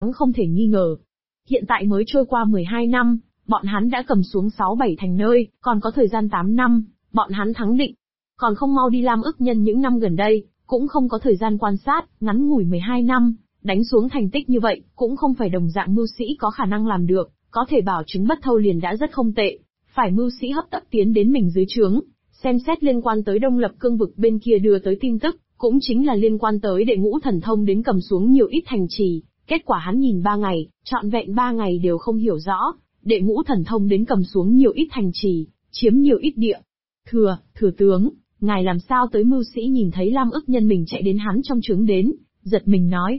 không thể nghi ngờ. Hiện tại mới trôi qua 12 năm, bọn hắn đã cầm xuống 6-7 thành nơi, còn có thời gian 8 năm, bọn hắn thắng định. Còn không mau đi Lam Ức Nhân những năm gần đây, cũng không có thời gian quan sát, ngắn ngủi 12 năm, đánh xuống thành tích như vậy, cũng không phải đồng dạng mưu sĩ có khả năng làm được, có thể bảo chứng bất thâu liền đã rất không tệ. Phải mưu sĩ hấp tấp tiến đến mình dưới trướng, xem xét liên quan tới Đông Lập Cương vực bên kia đưa tới tin tức, cũng chính là liên quan tới Đệ Ngũ Thần Thông đến cầm xuống nhiều ít thành trì. Kết quả hắn nhìn 3 ngày, trọn vẹn 3 ngày đều không hiểu rõ, Đệ Ngũ Thần Thông đến cầm xuống nhiều ít thành trì, chiếm nhiều ít địa. Thừa tướng, ngài làm sao tới? Mưu sĩ nhìn thấy Lam Ức Nhân mình chạy đến hắn trong trướng đến, giật mình nói.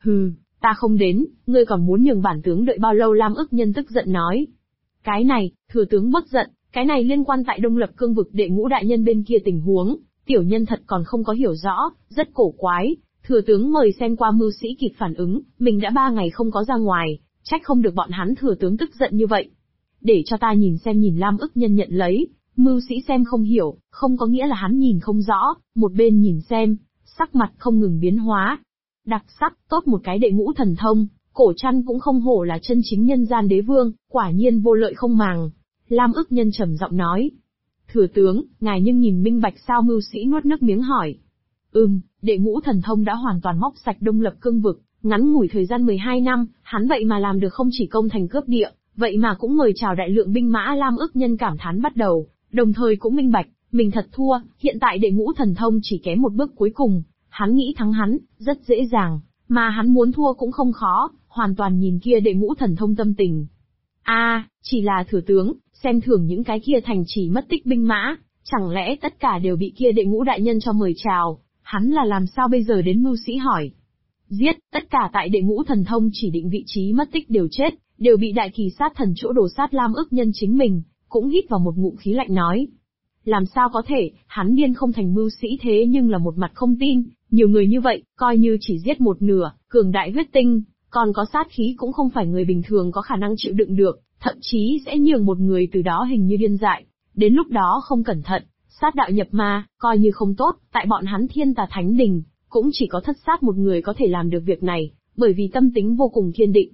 Ta không đến, ngươi còn muốn nhường bản tướng đợi bao lâu? Lam Ức Nhân tức giận nói. Cái này, thừa tướng bất giận, cái này liên quan tại Đông Lập Cương vực Đệ Ngũ đại nhân bên kia tình huống, tiểu nhân thật còn không có hiểu rõ, rất cổ quái. Thừa tướng mời xem qua. Mưu sĩ kịp phản ứng, mình đã 3 ngày không có ra ngoài, trách không được bọn hắn thừa tướng tức giận như vậy. Để cho ta nhìn xem. Nhìn Lam Ức Nhân nhận lấy, mưu sĩ xem không hiểu, không có nghĩa là hắn nhìn không rõ, một bên nhìn xem, sắc mặt không ngừng biến hóa. Đặc sắc, tốt một cái Đệ Ngũ Thần Thông, Cổ Trăn cũng không hổ là chân chính nhân gian đế vương, quả nhiên vô lợi không màng. Lam Ức Nhân trầm giọng nói. Thừa tướng, ngài nhưng nhìn minh bạch sao? Mưu sĩ nuốt nước miếng hỏi. Đệ Ngũ Thần Thông đã hoàn toàn móc sạch Đông Lập Cương vực, ngắn ngủi thời gian 12 năm, hắn vậy mà làm được không chỉ công thành cướp địa, vậy mà cũng mời chào đại lượng binh mã. Lam Ức Nhân cảm thán bắt đầu, đồng thời cũng minh bạch, mình thật thua, hiện tại Đệ Ngũ Thần Thông chỉ kém một bước cuối cùng, hắn nghĩ thắng hắn, rất dễ dàng, mà hắn muốn thua cũng không khó, hoàn toàn nhìn kia Đệ Ngũ Thần Thông tâm tình. Chỉ là thừa tướng, xem thường những cái kia thành trì mất tích binh mã, chẳng lẽ tất cả đều bị kia Đệ Ngũ đại nhân cho mời chào, hắn là làm sao bây giờ? Đến mưu sĩ hỏi. Giết, tất cả tại Đệ Ngũ Thần Thông chỉ định vị trí mất tích đều chết, đều bị đại kỳ sát thần chỗ đổ sát. Lam Ức Nhân chính mình, cũng hít vào một ngụm khí lạnh nói. Làm sao có thể, hắn điên không thành. Mưu sĩ thế nhưng là một mặt không tin, nhiều người như vậy, coi như chỉ giết một nửa, cường đại huyết tinh, còn có sát khí cũng không phải người bình thường có khả năng chịu đựng được, thậm chí sẽ nhường một người từ đó hình như điên dại. Đến lúc đó không cẩn thận, sát đạo nhập ma, coi như không tốt, tại bọn hắn Thiên Tà Thánh Đình, cũng chỉ có thất sát một người có thể làm được việc này, bởi vì tâm tính vô cùng kiên định.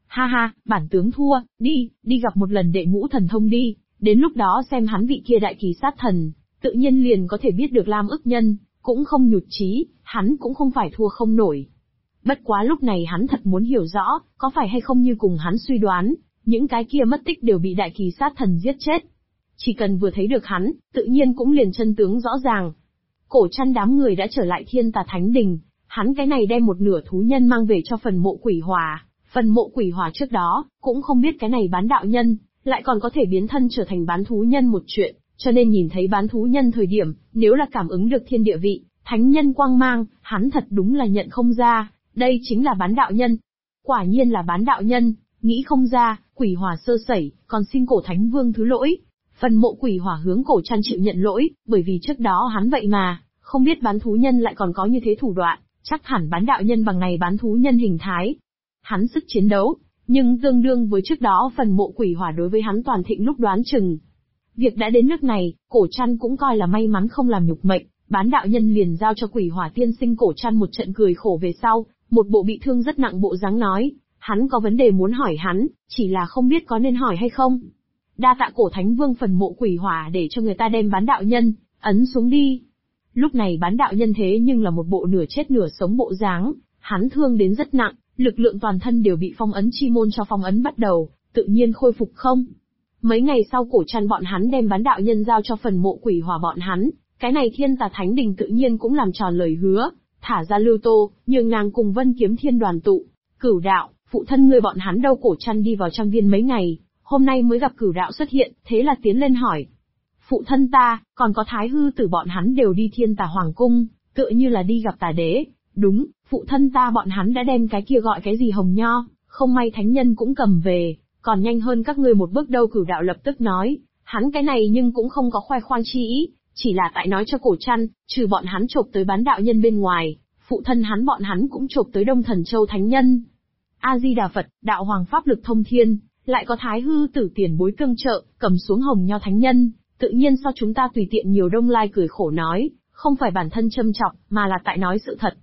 Bản tướng thua, đi gặp một lần Đệ Ngũ Thần Thông đi, đến lúc đó xem hắn vị kia đại kỳ sát thần, tự nhiên liền có thể biết được. Lam Ức Nhân cũng không nhụt chí, hắn cũng không phải thua không nổi. Bất quá lúc này hắn thật muốn hiểu rõ, có phải hay không như cùng hắn suy đoán, những cái kia mất tích đều bị đại kỳ sát thần giết chết. Chỉ cần vừa thấy được hắn, tự nhiên cũng liền chân tướng rõ ràng. Cổ Trăn đám người đã trở lại Thiên Tà Thánh Đình, hắn cái này đem một nửa thú nhân mang về cho phần mộ quỷ hỏa. Phần mộ quỷ hỏa trước đó, cũng không biết cái này bán đạo nhân, lại còn có thể biến thân trở thành bán thú nhân một chuyện, cho nên nhìn thấy bán thú nhân thời điểm, nếu là cảm ứng được thiên địa vị, thánh nhân quang mang, hắn thật đúng là nhận không ra, đây chính là bán đạo nhân. Quả nhiên là bán đạo nhân, nghĩ không ra, quỷ hỏa sơ sẩy, còn xin cổ thánh vương thứ lỗi. Phần mộ quỷ hỏa hướng Cổ Trăn chịu nhận lỗi, bởi vì trước đó hắn vậy mà, không biết bán thú nhân lại còn có như thế thủ đoạn, chắc hẳn bán đạo nhân bằng này bán thú nhân hình thái. Hắn sức chiến đấu, nhưng tương đương với trước đó phần mộ quỷ hỏa đối với hắn toàn thịnh lúc đoán chừng. Việc đã đến nước này, Cổ Trăn cũng coi là may mắn không làm nhục mệnh, bán đạo nhân liền giao cho quỷ hỏa tiên sinh. Cổ Trăn một trận cười khổ về sau, một bộ bị thương rất nặng bộ dáng nói, hắn có vấn đề muốn hỏi hắn, chỉ là không biết có nên hỏi hay không. Đa tạ cổ thánh vương. Phần mộ quỷ hỏa để cho người ta đem bán đạo nhân ấn xuống đi. Lúc này bán đạo nhân thế nhưng là một bộ nửa chết nửa sống bộ dáng, hắn thương đến rất nặng, lực lượng toàn thân đều bị phong ấn chi môn cho phong ấn bắt đầu, tự nhiên khôi phục không. Mấy ngày sau Cổ Trăn bọn hắn đem bán đạo nhân giao cho phần mộ quỷ hỏa bọn hắn, cái này Thiên Tà Thánh Đình tự nhiên cũng làm tròn lời hứa, thả ra Lưu Tô, nhường nàng cùng Vân Kiếm Thiên đoàn tụ. Cửu đạo, phụ thân ngươi bọn hắn đâu? Cổ Trăn đi vào trang viên mấy ngày, hôm nay mới gặp Cửu đạo xuất hiện, thế là tiến lên hỏi. Phụ thân ta, còn có Thái Hư Tử bọn hắn đều đi Thiên Tà Hoàng Cung, tựa như là đi gặp Tà Đế. Đúng, phụ thân ta bọn hắn đã đem cái kia gọi cái gì hồng nho, không may thánh nhân cũng cầm về, còn nhanh hơn các ngươi một bước đâu. Cửu đạo lập tức nói, hắn cái này nhưng cũng không có khoe khoang chi ý, chỉ là tại nói cho Cổ Trăn, trừ bọn hắn chộp tới bán đạo nhân bên ngoài, phụ thân hắn bọn hắn cũng chộp tới Đông Thần Châu thánh nhân. A Di Đà Phật, đạo hoàng pháp lực thông thiên, lại có Thái Hư Tử tiền bối tương trợ, cầm xuống hồng nho thánh nhân, tự nhiên so chúng ta tùy tiện nhiều. Đông Lai cười khổ nói, không phải bản thân châm chọc, mà là tại nói sự thật.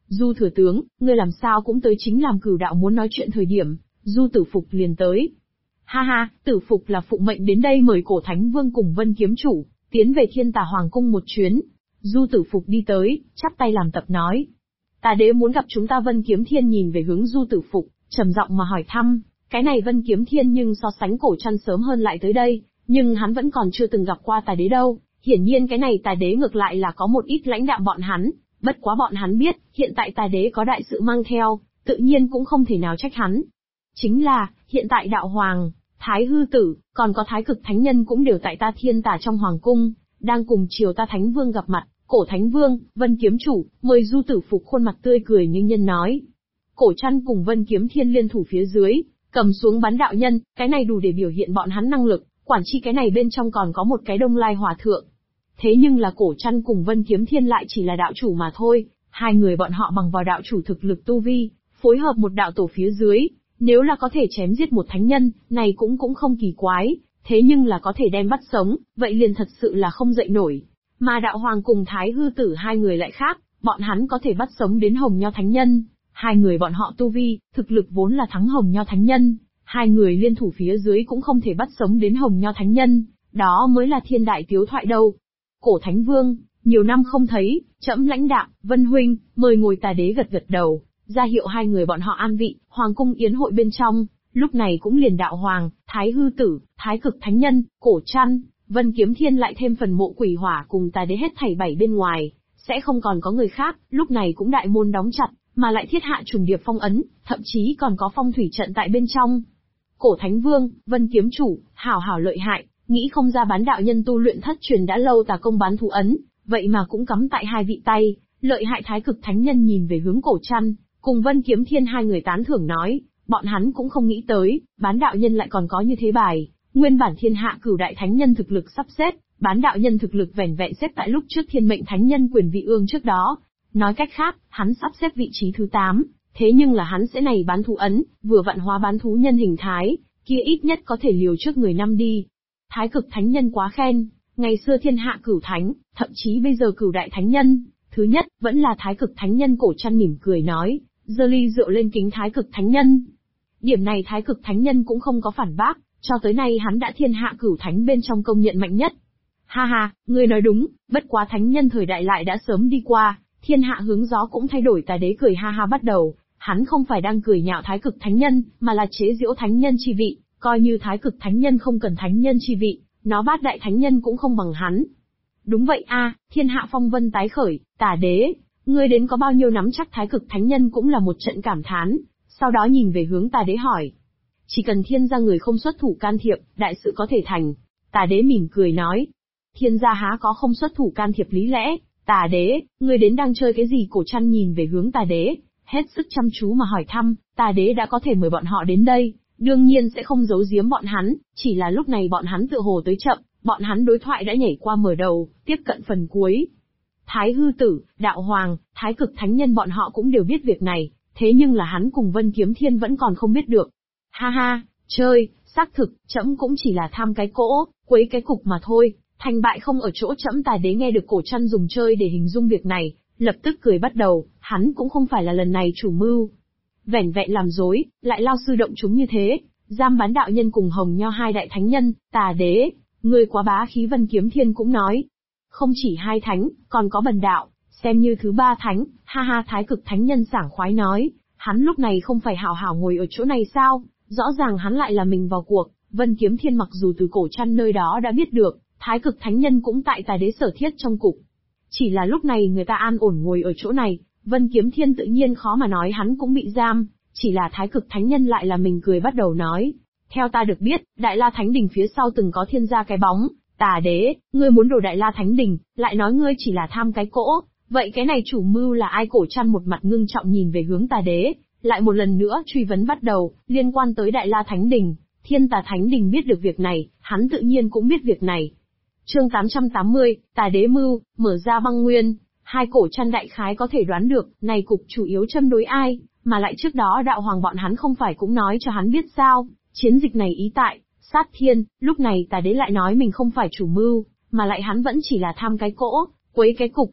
Du thừa tướng, ngươi làm sao cũng tới chính làm Cửu đạo muốn nói chuyện thời điểm, Du Tử Phục liền tới. Ha ha, Tử Phục là phụ mệnh đến đây mời Cổ Thánh Vương cùng Vân Kiếm Chủ, tiến về Thiên Tà Hoàng Cung một chuyến. Du Tử Phục đi tới, chắp tay làm tập nói. Tà đế muốn gặp chúng ta. Vân Kiếm Thiên nhìn về hướng Du Tử Phục, trầm giọng mà hỏi thăm. Cái này Vân Kiếm Thiên nhưng so sánh Cổ Trăn sớm hơn lại tới đây, nhưng hắn vẫn còn chưa từng gặp qua tà đế đâu. Hiển nhiên cái này tà đế ngược lại là có một ít lãnh đạm bọn hắn, bất quá bọn hắn biết, hiện tại tà đế có đại sự mang theo, tự nhiên cũng không thể nào trách hắn. Chính là, hiện tại đạo hoàng, Thái Hư Tử, còn có Thái Cực Thánh Nhân cũng đều tại ta Thiên Tà trong Hoàng Cung, đang cùng chiều ta Thánh Vương gặp mặt. Cổ Thánh Vương, Vân Kiếm Chủ, mời Du Tử Phục khuôn mặt tươi cười nghênh nhân nói. Cổ Trăn cùng Vân Kiếm Thiên liên thủ phía dưới, cầm xuống bán đạo nhân, cái này đủ để biểu hiện bọn hắn năng lực, quản chi cái này bên trong còn có một cái Đông Lai Hòa Thượng. Thế nhưng là Cổ Trăn cùng Vân Kiếm Thiên lại chỉ là đạo chủ mà thôi, hai người bọn họ bằng vào đạo chủ thực lực tu vi, phối hợp một đạo tổ phía dưới, nếu là có thể chém giết một thánh nhân, này cũng không kỳ quái, thế nhưng là có thể đem bắt sống, vậy liền thật sự là không dậy nổi. Mà đạo hoàng cùng Thái Hư Tử hai người lại khác, bọn hắn có thể bắt sống đến Hồng Nho Thánh Nhân. Hai người bọn họ tu vi, thực lực vốn là thắng Hồng Nho Thánh Nhân, hai người liên thủ phía dưới cũng không thể bắt sống đến Hồng Nho Thánh Nhân, đó mới là thiên đại tiếu thoại đâu. Cổ Thánh Vương, nhiều năm không thấy, trẫm lãnh đạm, Vân huynh, mời ngồi. Tà đế gật gật đầu, ra hiệu hai người bọn họ an vị. Hoàng cung yến hội bên trong, lúc này cũng liền đạo hoàng, Thái Hư Tử, Thái Cực Thánh Nhân, Cổ Trăn, Vân Kiếm Thiên lại thêm phần mộ quỷ hỏa cùng tà đế hết thảy 7 bên ngoài, sẽ không còn có người khác. Lúc này cũng đại môn đóng chặt, mà lại thiết hạ trùng điệp phong ấn, thậm chí còn có phong thủy trận tại bên trong. Cổ Thánh Vương, Vân Kiếm Chủ, hảo lợi hại, nghĩ không ra bán đạo nhân tu luyện thất truyền đã lâu tà công bán thú ấn, vậy mà cũng cắm tại hai vị tay, lợi hại. Thái Cực Thánh Nhân nhìn về hướng Cổ Trăn, cùng Vân Kiếm Thiên hai người tán thưởng nói, bọn hắn cũng không nghĩ tới, bán đạo nhân lại còn có như thế bài. Nguyên bản thiên hạ cửu đại thánh nhân thực lực sắp xếp, bán đạo nhân thực lực vẻn vẹn xếp tại lúc trước thiên mệnh thánh nhân quyền vị ương trước đó. Nói cách khác, hắn sắp xếp vị trí thứ 8, thế nhưng là hắn sẽ này bán thú ấn, vừa vạn hóa bán thú nhân hình thái, kia ít nhất có thể liều trước người năm đi. Thái Cực Thánh Nhân quá khen, ngày xưa thiên hạ cửu thánh, thậm chí bây giờ cửu đại thánh nhân, thứ nhất, vẫn là Thái Cực Thánh Nhân. Cổ Trăn mỉm cười nói, giơ ly rượu lên kính Thái Cực Thánh Nhân. Điểm này Thái Cực Thánh Nhân cũng không có phản bác, cho tới nay hắn đã thiên hạ cửu thánh bên trong công nhận mạnh nhất. Ha ha, ngươi nói đúng, bất quá thánh nhân thời đại lại đã sớm đi qua, thiên hạ hướng gió cũng thay đổi. Tà đế cười ha ha bắt đầu, hắn không phải đang cười nhạo Thái Cực Thánh Nhân, mà là chế giễu thánh nhân chi vị, coi như Thái Cực Thánh Nhân không cần thánh nhân chi vị, nó bát đại thánh nhân cũng không bằng hắn. Đúng vậy a, thiên hạ phong vân tái khởi, Tà đế, ngươi đến có bao nhiêu nắm chắc? Thái Cực Thánh Nhân cũng là một trận cảm thán, sau đó nhìn về hướng Tà đế hỏi. Chỉ cần thiên gia người không xuất thủ can thiệp, đại sự có thể thành. Tà đế mỉm cười nói. Thiên gia há có không xuất thủ can thiệp lý lẽ? Tà đế, ngươi đến đang chơi cái gì? Cổ Trăn nhìn về hướng Tà đế, hết sức chăm chú mà hỏi thăm. Tà đế đã có thể mời bọn họ đến đây, đương nhiên sẽ không giấu giếm bọn hắn, chỉ là lúc này bọn hắn tựa hồ tới chậm, bọn hắn đối thoại đã nhảy qua mở đầu, tiếp cận phần cuối. Thái Hư Tử, Đạo Hoàng, Thái Cực Thánh Nhân bọn họ cũng đều biết việc này, thế nhưng là hắn cùng Vân Kiếm Thiên vẫn còn không biết được. Ha ha, chơi, xác thực, trẫm cũng chỉ là tham cái cỗ, quấy cái cục mà thôi, thành bại không ở chỗ trẫm. Tà đế nghe được Cổ Trăn dùng chơi để hình dung việc này, lập tức cười bắt đầu, hắn cũng không phải là lần này chủ mưu. Vẻn vẹn làm dối, lại lao sư động chúng như thế, giam bán đạo nhân cùng Hồng Nho hai đại thánh nhân. Tà đế, ngươi quá bá khí. Vân Kiếm Thiên cũng nói, không chỉ hai thánh, còn có bần đạo, xem như thứ 3 thánh. Ha ha, Thái Cực Thánh Nhân sảng khoái nói, hắn lúc này không phải hảo hảo ngồi ở chỗ này sao? Rõ ràng hắn lại là mình vào cuộc. Vân Kiếm Thiên mặc dù từ Cổ Trăn nơi đó đã biết được, Thái Cực Thánh Nhân cũng tại Tà đế sở thiết trong cục. Chỉ là lúc này người ta an ổn ngồi ở chỗ này, Vân Kiếm Thiên tự nhiên khó mà nói hắn cũng bị giam, chỉ là Thái Cực Thánh Nhân lại là mình cười bắt đầu nói. Theo ta được biết, Đại La Thánh Đình phía sau từng có thiên gia cái bóng. Tà đế, ngươi muốn đổ Đại La Thánh Đình, lại nói ngươi chỉ là tham cái cỗ, vậy cái này chủ mưu là ai? Cổ Trăn một mặt ngưng trọng nhìn về hướng Tà đế, lại một lần nữa truy vấn bắt đầu, liên quan tới Đại La Thánh Đình. Thiên Tà Thánh Đình biết được việc này, hắn tự nhiên cũng biết việc này. Chương 880, Tà đế mưu, mở ra băng nguyên. Hai Cổ Trăn đại khái có thể đoán được, này cục chủ yếu châm đối ai, mà lại trước đó đạo hoàng bọn hắn không phải cũng nói cho hắn biết sao, chiến dịch này ý tại sát thiên. Lúc này Tà đế lại nói mình không phải chủ mưu, mà lại hắn vẫn chỉ là tham cái cỗ, quấy cái cục.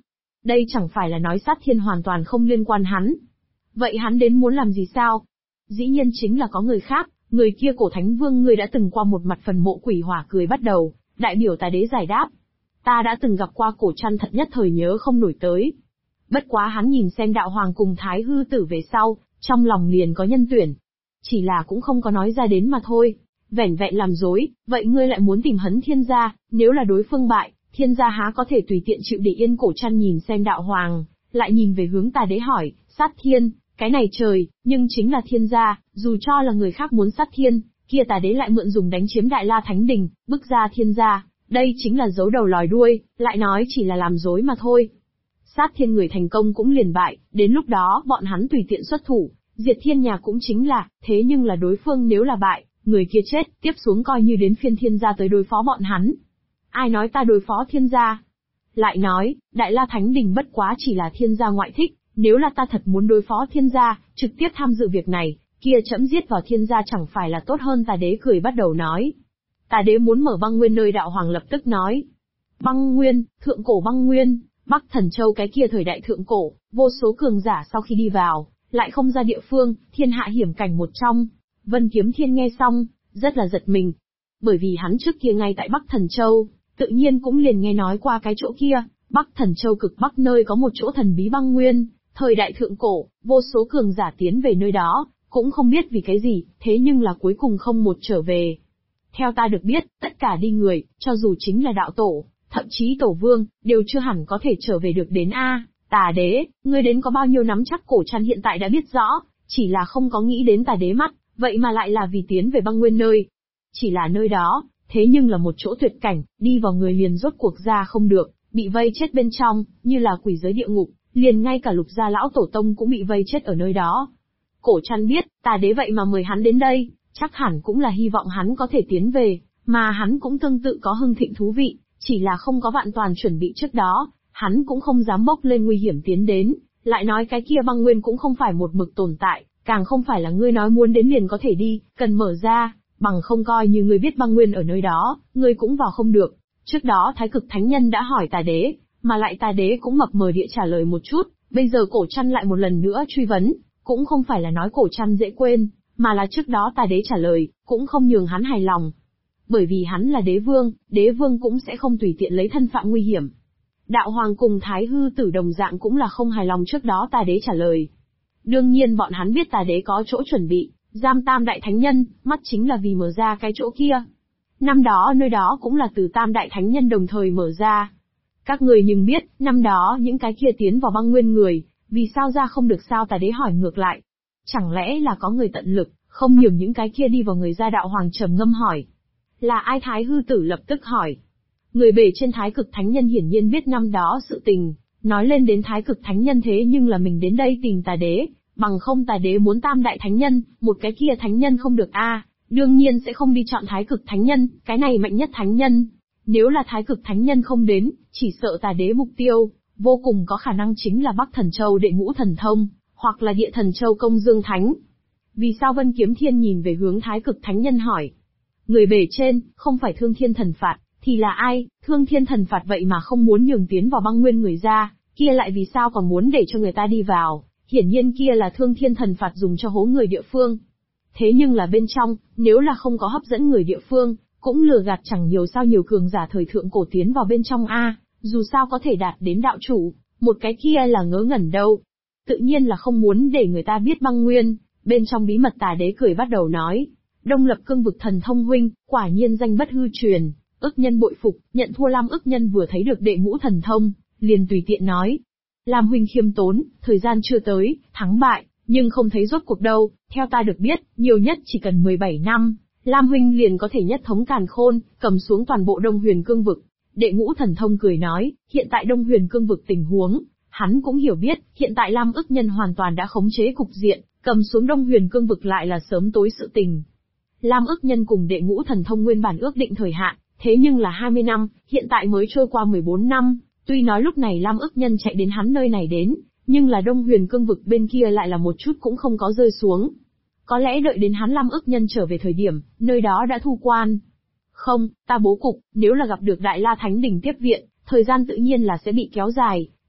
Đây chẳng phải là nói Sát Thiên hoàn toàn không liên quan hắn. Vậy hắn đến muốn làm gì sao? Dĩ nhiên chính là có người khác, người kia Cổ Thánh Vương ngươi đã từng qua một mặt phần mộ quỷ hỏa cười bắt đầu, đại biểu Tà Đế giải đáp. Ta đã từng gặp qua Cổ Trăn thật nhất thời nhớ không nổi tới. Bất quá hắn nhìn xem Đạo Hoàng cùng Thái Hư Tử về sau, trong lòng liền có nhân tuyển. Chỉ là cũng không có nói ra đến mà thôi. Vẻn vẹn làm dối, vậy ngươi lại muốn tìm Hấn Thiên gia, nếu là đối phương bại, Thiên gia há có thể tùy tiện chịu để yên. Cổ Trăn nhìn xem Đạo Hoàng, lại nhìn về hướng Tà Đế hỏi, Sát Thiên, cái này trời, nhưng chính là Thiên gia, dù cho là người khác muốn sát Thiên, kia Tà Đế lại mượn dùng đánh chiếm Đại La Thánh Đình, bức ra Thiên gia, đây chính là giấu đầu lòi đuôi, lại nói chỉ là làm dối mà thôi. Sát Thiên người thành công cũng liền bại, đến lúc đó bọn hắn tùy tiện xuất thủ, diệt Thiên nhà cũng chính là, thế nhưng là đối phương nếu là bại, người kia chết, tiếp xuống coi như đến phiên Thiên gia tới đối phó bọn hắn. Ai nói ta đối phó Thiên gia? Lại nói, Đại La Thánh Đình bất quá chỉ là Thiên gia ngoại thích, nếu là ta thật muốn đối phó Thiên gia, trực tiếp tham dự việc này, kia trẫm giết vào Thiên gia chẳng phải là tốt hơn. Tà Đế cười bắt đầu nói. Tà Đế muốn mở băng nguyên nơi Đạo Hoàng lập tức nói. Băng nguyên, thượng cổ băng nguyên, Bắc Thần Châu cái kia thời đại thượng cổ, vô số cường giả sau khi đi vào, lại không ra địa phương, thiên hạ hiểm cảnh một trong. Vân Kiếm Thiên nghe xong, rất là giật mình. Bởi vì hắn trước kia ngay tại Bắc Thần Châu, tự nhiên cũng liền nghe nói qua cái chỗ kia, Bắc Thần Châu cực Bắc nơi có một chỗ thần bí băng nguyên, thời đại thượng cổ, vô số cường giả tiến về nơi đó, cũng không biết vì cái gì, thế nhưng là cuối cùng không một trở về. Theo ta được biết, tất cả đi người, cho dù chính là đạo tổ, thậm chí tổ vương, đều chưa hẳn có thể trở về được đến a. Tà Đế, ngươi đến có bao nhiêu nắm chắc? Cổ Trăn hiện tại đã biết rõ, chỉ là không có nghĩ đến Tà Đế mắt, vậy mà lại là vì tiến về băng nguyên nơi. Chỉ là nơi đó, thế nhưng là một chỗ tuyệt cảnh, đi vào người liền rốt cuộc ra không được, bị vây chết bên trong, như là quỷ giới địa ngục, liền ngay cả Lục gia lão tổ tông cũng bị vây chết ở nơi đó. Cổ Trăn biết, Tà Đế vậy mà mời hắn đến đây, chắc hẳn cũng là hy vọng hắn có thể tiến về, mà hắn cũng tương tự có hưng thịnh thú vị, chỉ là không có vạn toàn chuẩn bị trước đó, hắn cũng không dám bốc lên nguy hiểm tiến đến, lại nói cái kia băng nguyên cũng không phải một mực tồn tại, càng không phải là ngươi nói muốn đến liền có thể đi, cần mở ra, bằng không coi như ngươi biết băng nguyên ở nơi đó, ngươi cũng vào không được. Trước đó Thái Cực Thánh Nhân đã hỏi Tà Đế, mà lại Tà Đế cũng mập mờ địa trả lời một chút, bây giờ Cổ Trăn lại một lần nữa truy vấn, cũng không phải là nói Cổ Trăn dễ quên, mà là trước đó Tà Đế trả lời, cũng không nhường hắn hài lòng. Bởi vì hắn là đế vương cũng sẽ không tùy tiện lấy thân phạm nguy hiểm. Đạo Hoàng cùng Thái Hư Tử đồng dạng cũng là không hài lòng trước đó Tà Đế trả lời. Đương nhiên bọn hắn biết Tà Đế có chỗ chuẩn bị, giam Tam Đại Thánh Nhân, mắt chính là vì mở ra cái chỗ kia. Năm đó nơi đó cũng là từ Tam Đại Thánh Nhân đồng thời mở ra. Các người nhưng biết, năm đó những cái kia tiến vào băng nguyên người, vì sao ra không được sao? Tà Đế hỏi ngược lại. Chẳng lẽ là có người tận lực, không nhường những cái kia đi vào người ra? Đạo Hoàng trầm ngâm hỏi. Là ai? Thái Hư Tử lập tức hỏi. Người bề trên Thái Cực Thánh Nhân hiển nhiên biết năm đó sự tình, nói lên đến Thái Cực Thánh Nhân thế nhưng là mình đến đây tìm Tà Đế, bằng không Tà Đế muốn Tam Đại Thánh Nhân, một cái kia Thánh Nhân không được a, đương nhiên sẽ không đi chọn Thái Cực Thánh Nhân, cái này mạnh nhất Thánh Nhân. Nếu là Thái Cực Thánh Nhân không đến, chỉ sợ Tà Đế mục tiêu, vô cùng có khả năng chính là Bắc Thần Châu Đệ Ngũ Thần Thông, hoặc là Địa Thần Châu Công Dương Thánh. Vì sao? Vân Kiếm Thiên nhìn về hướng Thái Cực Thánh Nhân hỏi. Người bề trên, không phải Thương Thiên Thần Phạt, thì là ai? Thương Thiên Thần Phạt vậy mà không muốn nhường tiến vào băng nguyên người ra, kia lại vì sao còn muốn để cho người ta đi vào? Hiển nhiên kia là Thương Thiên Thần Phạt dùng cho hố người địa phương. Thế nhưng là bên trong, nếu là không có hấp dẫn người địa phương, cũng lừa gạt chẳng nhiều sao nhiều cường giả thời thượng cổ tiến vào bên trong a, dù sao có thể đạt đến đạo chủ, một cái kia là ngớ ngẩn đâu. Tự nhiên là không muốn để người ta biết băng nguyên, bên trong bí mật. Tà Đế cười bắt đầu nói. Đông Lập Cương Vực Thần Thông huynh, quả nhiên danh bất hư truyền. Ức Nhân bội phục, nhận thua. Lam Ức Nhân vừa thấy được Đệ Ngũ Thần Thông, liền tùy tiện nói. Lam huynh khiêm tốn, thời gian chưa tới, thắng bại, nhưng không thấy rốt cuộc đâu, theo ta được biết, nhiều nhất chỉ cần 17 năm, Lam huynh liền có thể nhất thống càn khôn, cầm xuống toàn bộ Đông Huyền Cương Vực. Đệ Ngũ Thần Thông cười nói, hiện tại Đông Huyền Cương Vực tình huống, hắn cũng hiểu biết, hiện tại Lam Ức Nhân hoàn toàn đã khống chế cục diện, cầm xuống Đông Huyền Cương Vực lại là sớm tối sự tình. Lam Ức Nhân cùng Đệ Ngũ Thần Thông nguyên bản ước định thời hạn, thế nhưng là 20 năm, hiện tại mới trôi qua 14 năm, tuy nói lúc này Lam Ức Nhân chạy đến hắn nơi này đến, nhưng là Đông Huyền Cương Vực bên kia lại là một chút cũng không có rơi xuống. Có lẽ đợi đến hắn Lam Ức Nhân trở về thời điểm, nơi đó đã thu quan. Không, ta bố cục, nếu là gặp được Đại La Thánh Đình tiếp viện, thời gian tự nhiên là sẽ bị kéo dài,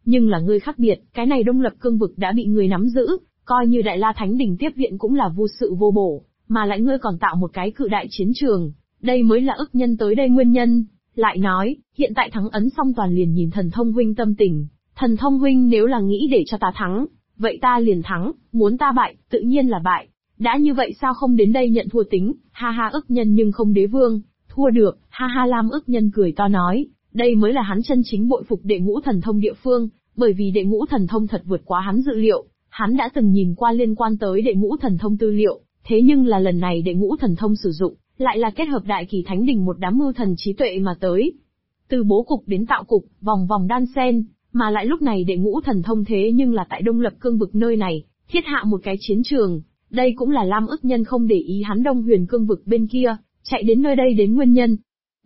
Nhưng là ngươi khác biệt, cái này Đông Lập Cương vực đã bị ngươi nắm giữ, coi như Đại La Thánh Đình tiếp viện cũng là vô sự vô bổ, mà lại ngươi còn tạo một cái cự đại chiến trường, đây mới là ức nhân tới đây nguyên nhân. Lại nói, hiện tại thắng ấn xong toàn liền nhìn Thần Thông huynh tâm tình, Thần Thông huynh nếu là nghĩ để cho ta thắng, vậy ta liền thắng, muốn ta bại, tự nhiên là bại. Đã như vậy sao không đến đây nhận thua tính, ha ha ức nhân nhưng không đế vương, thua được, ha ha Lam ức nhân cười to nói, đây mới là hắn chân chính bội phục đệ ngũ thần thông địa phương, bởi vì đệ ngũ thần thông thật vượt quá hắn dự liệu, hắn đã từng nhìn qua liên quan tới đệ ngũ thần thông tư liệu, thế nhưng là lần này đệ ngũ thần thông sử dụng, lại là kết hợp đại kỳ thánh đình một đám mưu thần trí tuệ mà tới. Từ bố cục đến tạo cục, vòng vòng đan xen, mà lại lúc này đệ ngũ thần thông thế nhưng là tại Đông Lập Cương vực nơi này, thiết hạ một cái chiến trường, đây cũng là Lam ức nhân không để ý hắn Đông Huyền Cương vực bên kia, chạy đến nơi đây đến nguyên nhân.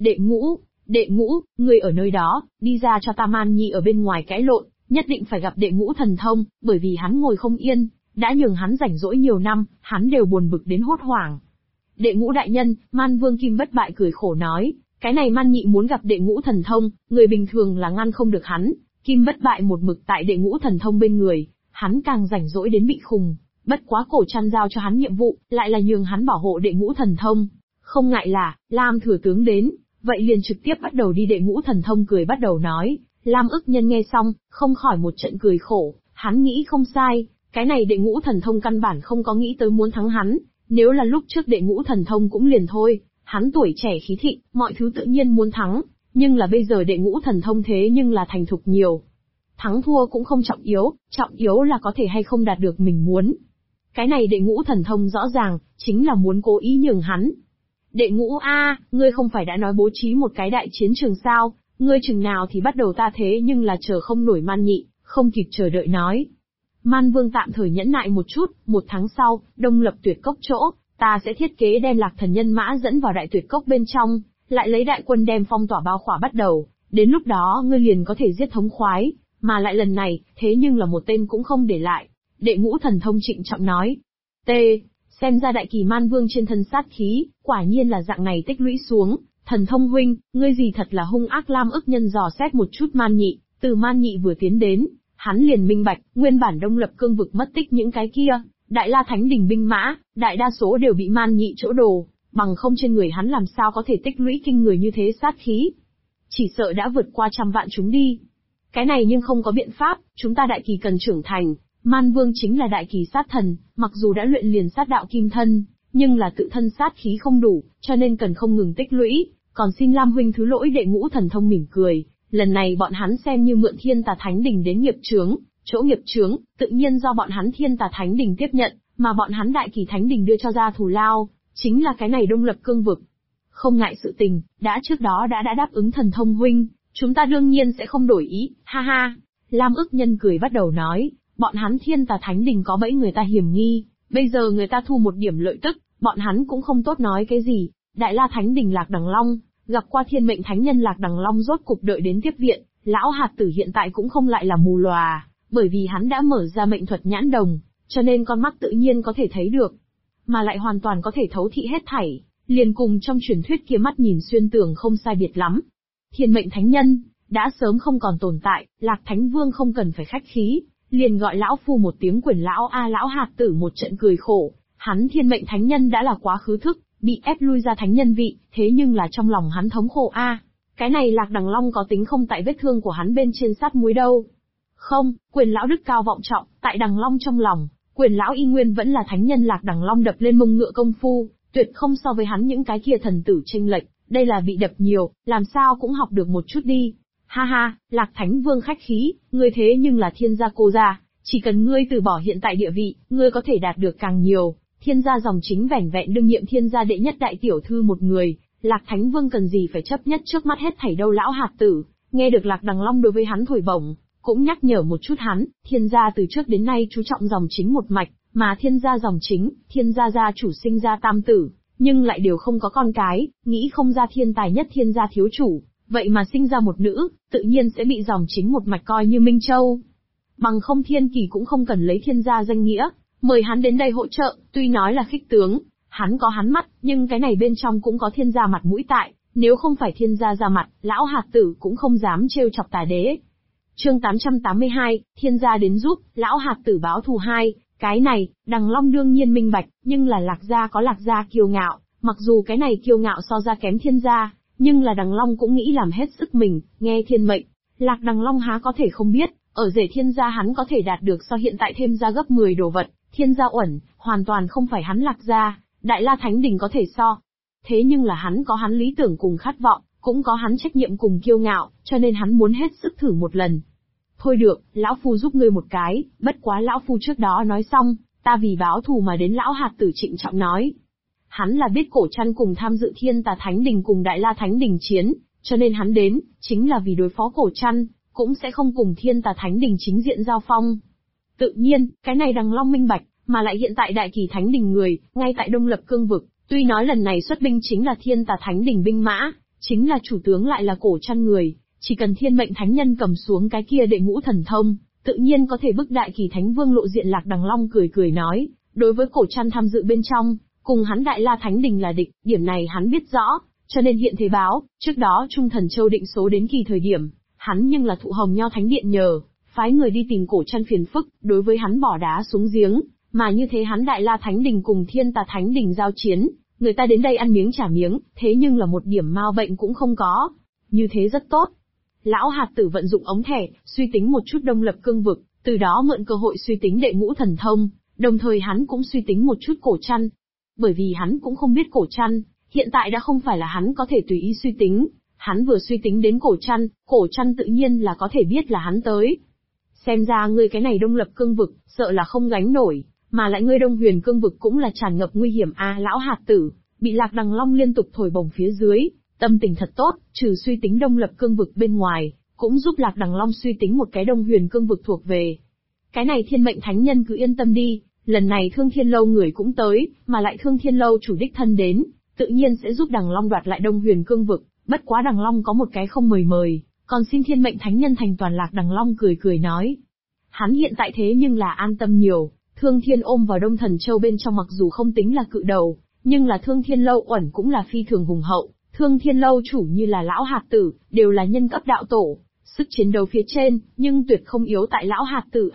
Đệ ngũ, người ở nơi đó, đi ra cho ta Man Nhi ở bên ngoài cãi lộn, nhất định phải gặp đệ ngũ thần thông, bởi vì hắn ngồi không yên, đã nhường hắn rảnh rỗi nhiều năm, hắn đều buồn bực đến hốt hoảng. Đệ ngũ đại nhân, Man Vương Kim Bất Bại cười khổ nói, cái này Man Nhị muốn gặp đệ ngũ thần thông, người bình thường là ngăn không được hắn, Kim Bất Bại một mực tại đệ ngũ thần thông bên người, hắn càng rảnh rỗi đến bị khùng, bất quá cổ trăn giao cho hắn nhiệm vụ, lại là nhường hắn bảo hộ đệ ngũ thần thông. Không ngại là, Lam thừa tướng đến, vậy liền trực tiếp bắt đầu đi đệ ngũ thần thông cười bắt đầu nói, Lam ức nhân nghe xong, không khỏi một trận cười khổ, hắn nghĩ không sai, cái này đệ ngũ thần thông căn bản không có nghĩ tới muốn thắng hắn, nếu là lúc trước đệ ngũ thần thông cũng liền thôi, hắn tuổi trẻ khí thịnh, mọi thứ tự nhiên muốn thắng, nhưng là bây giờ đệ ngũ thần thông thế nhưng là thành thục nhiều. Thắng thua cũng không trọng yếu là có thể hay không đạt được mình muốn. Cái này đệ ngũ thần thông rõ ràng, chính là muốn cố ý nhường hắn. Đệ ngũ a, ngươi không phải đã nói bố trí một cái đại chiến trường sao, ngươi chừng nào thì bắt đầu ta thế nhưng là chờ không nổi Man Nhị, không kịp chờ đợi nói. Man Vương tạm thời nhẫn nại một chút, 1 tháng sau, Đông Lập Tuyệt Cốc chỗ, ta sẽ thiết kế đem Lạc Thần Nhân Mã dẫn vào đại tuyệt cốc bên trong, lại lấy đại quân đem phong tỏa bao khỏa bắt đầu, đến lúc đó ngươi liền có thể giết thống khoái, mà lại lần này, thế nhưng là một tên cũng không để lại. Đệ ngũ thần thông trịnh trọng nói. Xem ra đại kỳ Man Vương trên thân sát khí, quả nhiên là dạng này tích lũy xuống, Thần Thông huynh, ngươi gì thật là hung ác. Lam ức nhân dò xét một chút Man Nhị, từ Man Nhị vừa tiến đến, hắn liền minh bạch, nguyên bản Đông Lập Cương vực mất tích những cái kia, Đại La Thánh Đình binh mã, đại đa số đều bị Man Nhị chỗ đồ, bằng không trên người hắn làm sao có thể tích lũy kinh người như thế sát khí. Chỉ sợ đã vượt qua 100 vạn chúng đi. Cái này nhưng không có biện pháp, chúng ta đại kỳ cần trưởng thành, Man Vương chính là đại kỳ sát thần, mặc dù đã luyện liền sát đạo kim thân, nhưng là tự thân sát khí không đủ, cho nên cần không ngừng tích lũy, còn xin Lam huynh thứ lỗi. Đệ ngũ thần thông mỉm cười, lần này bọn hắn xem như mượn Thiên Tà Thánh Đình đến nghiệp chướng, chỗ nghiệp chướng, tự nhiên do bọn hắn Thiên Tà Thánh Đình tiếp nhận, mà bọn hắn đại kỳ Thánh Đình đưa cho ra thù lao, chính là cái này Đông Lập Cương vực. Không ngại sự tình, đã trước đó đã đáp ứng Thần Thông huynh, chúng ta đương nhiên sẽ không đổi ý, ha ha. Lam ức nhân cười bắt đầu nói, bọn hắn Thiên Tà Thánh Đình có bẫy người ta hiểm nghi, bây giờ người ta thu một điểm lợi tức, bọn hắn cũng không tốt nói cái gì. Đại La Thánh Đình Lạc Đằng Long, gặp qua Thiên Mệnh Thánh Nhân Lạc Đằng Long rốt cục đợi đến tiếp viện, lão hạt tử hiện tại cũng không lại là mù lòa, bởi vì hắn đã mở ra mệnh thuật nhãn đồng, cho nên con mắt tự nhiên có thể thấy được, mà lại hoàn toàn có thể thấu thị hết thảy, liền cùng trong truyền thuyết kia mắt nhìn xuyên tường không sai biệt lắm. Thiên Mệnh Thánh Nhân đã sớm không còn tồn tại, Lạc Thánh Vương không cần phải khách khí, liền gọi lão phu một tiếng Quyền lão a. Lão hạt tử một trận cười khổ, hắn Thiên Mệnh Thánh Nhân đã là quá khứ thức, bị ép lui ra thánh nhân vị, thế nhưng là trong lòng hắn thống khổ a. Cái này Lạc Đằng Long có tính không tại vết thương của hắn bên trên sát muối đâu. Không, Quyền lão đức cao vọng trọng, tại Đằng Long trong lòng, Quyền lão y nguyên vẫn là thánh nhân. Lạc Đằng Long đập lên mông ngựa công phu, tuyệt không so với hắn những cái kia thần tử chênh lệch, đây là bị đập nhiều, làm sao cũng học được một chút đi. Ha ha, Lạc Thánh Vương khách khí, ngươi thế nhưng là thiên gia cô gia, chỉ cần ngươi từ bỏ hiện tại địa vị, ngươi có thể đạt được càng nhiều. Thiên gia dòng chính vẻn vẹn đương nhiệm thiên gia đệ nhất đại tiểu thư một người, Lạc Thánh Vương cần gì phải chấp nhất trước mắt hết thảy đâu. Lão hạt tử, nghe được Lạc Đằng Long đối với hắn thổi bổng, cũng nhắc nhở một chút hắn, thiên gia từ trước đến nay chú trọng dòng chính một mạch, mà thiên gia dòng chính, thiên gia gia chủ sinh ra tam tử, nhưng lại đều không có con cái, nghĩ không ra thiên tài nhất thiên gia thiếu chủ, vậy mà sinh ra một nữ, tự nhiên sẽ bị dòng chính một mạch coi như Minh Châu. Bằng không Thiên Kỳ cũng không cần lấy thiên gia danh nghĩa, mời hắn đến đây hỗ trợ, tuy nói là khích tướng, hắn có hắn mắt, nhưng cái này bên trong cũng có thiên gia mặt mũi tại, nếu không phải thiên gia ra mặt, lão hạt tử cũng không dám trêu chọc Tà Đế. Chương 882, Thiên gia đến giúp, lão hạt tử báo thù hai. Cái này, Đằng Long đương nhiên minh bạch, nhưng là Lạc gia có Lạc gia kiêu ngạo, mặc dù cái này kiêu ngạo so ra kém Thiên gia, nhưng là Đằng Long cũng nghĩ làm hết sức mình, nghe thiên mệnh. Lạc Đằng Long há có thể không biết, ở rể Thiên gia hắn có thể đạt được so hiện tại thêm ra gấp 10 đồ vật, Thiên gia uẩn, hoàn toàn không phải hắn Lạc gia, Đại La Thánh Đình có thể so. Thế nhưng là hắn có hắn lý tưởng cùng khát vọng, cũng có hắn trách nhiệm cùng kiêu ngạo, cho nên hắn muốn hết sức thử một lần. Thôi được, lão phu giúp ngươi một cái, bất quá lão phu trước đó nói xong, ta vì báo thù mà đến. Lão hạt tử trịnh trọng nói. Hắn là biết Cổ Trăn cùng tham dự Thiên Tà Thánh Đình cùng Đại La Thánh Đình chiến, cho nên hắn đến, chính là vì đối phó Cổ Trăn, cũng sẽ không cùng Thiên Tà Thánh Đình chính diện giao phong. Tự nhiên, cái này Đằng Long minh bạch, mà lại hiện tại Đại Kỳ Thánh Đình người, ngay tại Đông Lập Cương vực, tuy nói lần này xuất binh chính là Thiên Tà Thánh Đình binh mã, chính là chủ tướng lại là Cổ Trăn người, chỉ cần Thiên Mệnh Thánh Nhân cầm xuống cái kia đệ ngũ thần thông, tự nhiên có thể bức Đại Kỳ Thánh Vương lộ diện. Lạc Đằng Long cười cười nói, đối với Cổ Trăn tham dự bên trong, cùng hắn Đại La Thánh Đình là địch, điểm này hắn biết rõ, cho nên hiện thế báo, trước đó Trung Thần Châu định số đến kỳ thời điểm, hắn nhưng là thụ Hồng Nho Thánh Điện nhờ, phái người đi tìm Cổ Trăn phiền phức, đối với hắn bỏ đá xuống giếng, mà như thế hắn Đại La Thánh Đình cùng Thiên Tà Thánh Đình giao chiến, người ta đến đây ăn miếng trả miếng, thế nhưng là một điểm mau bệnh cũng không có. Như thế rất tốt. Lão hạt tử vận dụng ống thẻ, suy tính một chút Đông Lập Cương vực, từ đó mượn cơ hội suy tính đệ ngũ thần thông, đồng thời hắn cũng suy tính một chút Cổ Trăn. Bởi vì hắn cũng không biết Cổ Trăn, hiện tại đã không phải là hắn có thể tùy ý suy tính, hắn vừa suy tính đến Cổ Trăn tự nhiên là có thể biết là hắn tới. Xem ra ngươi cái này Đông Lập Cương vực, sợ là không gánh nổi, mà lại ngươi Đông Huyền Cương vực cũng là tràn ngập nguy hiểm a. Lão hạt tử, bị Lạc Đằng Long liên tục thổi bổng phía dưới, tâm tình thật tốt, trừ suy tính Đông Lập Cương vực bên ngoài, cũng giúp Lạc Đằng Long suy tính một cái Đông Huyền Cương vực thuộc về. Cái này Thiên Mệnh Thánh Nhân cứ yên tâm đi, lần này Thương Thiên Lâu người cũng tới, mà lại Thương Thiên Lâu chủ đích thân đến, tự nhiên sẽ giúp Đằng Long đoạt lại Đông Huyền Cương vực, bất quá Đằng Long có một cái không mời, còn xin Thiên Mệnh Thánh Nhân thành toàn. Lạc Đằng Long cười cười nói. Hắn hiện tại thế nhưng là an tâm nhiều, Thương Thiên ôm vào Đông Thần Châu bên trong mặc dù không tính là cự đầu, nhưng là Thương Thiên Lâu uẩn cũng là phi thường hùng hậu, Thương Thiên Lâu chủ như là lão hạt tử, đều là nhân cấp đạo tổ, sức chiến đấu phía trên, nhưng tuyệt không yếu tại lão hạt tử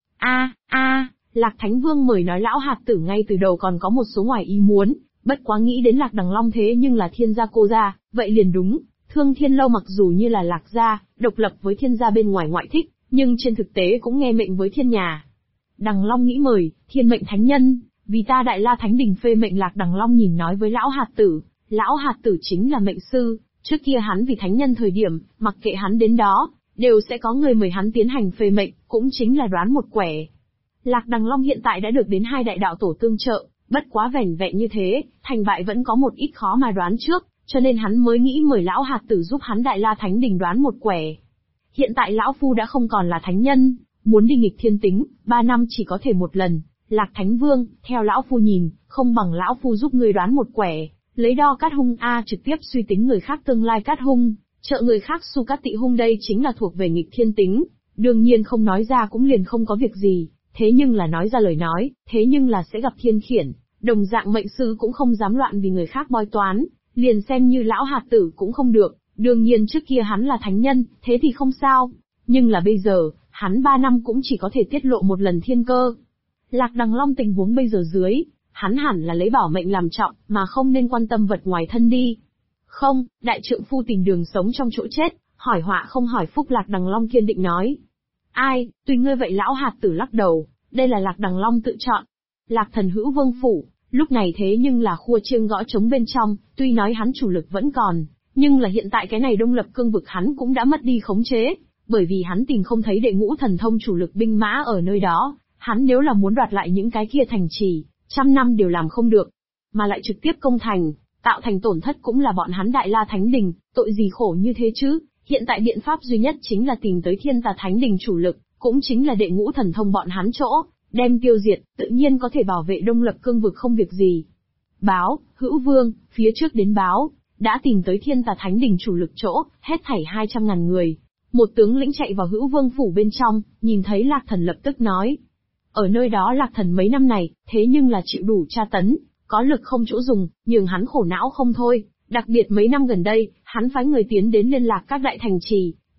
a. Lạc Thánh Vương mời nói lão hạt tử ngay từ đầu còn có một số ngoài ý muốn, bất quá nghĩ đến Lạc Đằng Long thế nhưng là Thiên gia cô gia, vậy liền đúng. Thương Thiên Lâu mặc dù như là Lạc gia, độc lập với Thiên gia bên ngoài ngoại thích, nhưng trên thực tế cũng nghe mệnh với Thiên nhà. Đằng Long nghĩ mời, Thiên Mệnh Thánh Nhân, vì ta Đại La Thánh Đình phê mệnh. Lạc Đằng Long nhìn nói với lão hạt tử, lão hạt tử chính là mệnh sư, trước kia hắn vì Thánh Nhân thời điểm, mặc kệ hắn đến đó, đều sẽ có người mời hắn tiến hành phê mệnh, cũng chính là đoán một quẻ. Lạc Đằng Long hiện tại đã được đến hai đại đạo tổ tương trợ, bất quá vẻn vẹn như thế, thành bại vẫn có một ít khó mà đoán trước, cho nên hắn mới nghĩ mời lão hạt tử giúp hắn Đại La Thánh Đình đoán một quẻ. Hiện tại lão phu đã không còn là thánh nhân, muốn đi nghịch thiên tính, 3 năm chỉ có thể một lần. Lạc Thánh Vương, theo lão phu nhìn, không bằng lão phu giúp ngươi đoán một quẻ, lấy đo cát hung trực tiếp suy tính người khác tương lai cát hung, trợ người khác su cát tị hung, đây chính là thuộc về nghịch thiên tính. Đương nhiên không nói ra cũng liền không có việc gì, thế nhưng là nói ra lời nói, thế nhưng là sẽ gặp thiên khiển, đồng dạng mệnh sư cũng không dám loạn vì người khác bói toán, liền xem như lão hạt tử cũng không được. Đương nhiên trước kia hắn là thánh nhân, thế thì không sao, nhưng là bây giờ, hắn 3 năm cũng chỉ có thể tiết lộ một lần thiên cơ. Lạc Đằng Long tình huống bây giờ dưới, hắn hẳn là lấy bảo mệnh làm trọng, mà không nên quan tâm vật ngoài thân đi. Không, đại trượng phu tìm đường sống trong chỗ chết, hỏi họa không hỏi phúc. Lạc Đằng Long kiên định nói. Ai, tùy ngươi vậy. Lão hạt tử lắc đầu, đây là Lạc Đằng Long tự chọn. Lạc Thần Hữu Vương phủ, lúc này thế nhưng là khua chiêng gõ trống bên trong, tuy nói hắn chủ lực vẫn còn, nhưng là hiện tại cái này Đông Lập Cương vực hắn cũng đã mất đi khống chế, bởi vì hắn tìm không thấy đệ ngũ thần thông chủ lực binh mã ở nơi đó, hắn nếu là muốn đoạt lại những cái kia thành trì, 100 năm đều làm không được, mà lại trực tiếp công thành, tạo thành tổn thất cũng là bọn hắn Đại La Thánh Đình, tội gì khổ như thế chứ. Hiện tại biện pháp duy nhất chính là tìm tới Thiên Tà Thánh Đình chủ lực, cũng chính là đệ ngũ thần thông bọn hắn chỗ, đem tiêu diệt, tự nhiên có thể bảo vệ Đông Lập Cương vực không việc gì. Báo, Hữu Vương, phía trước đến báo, đã tìm tới Thiên Tà Thánh Đình chủ lực chỗ, hết thảy 200.000 người. Một tướng lĩnh chạy vào Hữu Vương phủ bên trong, nhìn thấy Lạc Thần lập tức nói. Ở nơi đó Lạc Thần mấy năm này, thế nhưng là chịu đủ tra tấn, có lực không chỗ dùng, nhường hắn khổ não không thôi. Đặc biệt mấy năm gần đây, hắn phái người tiến đến liên lạc các đại thành trì,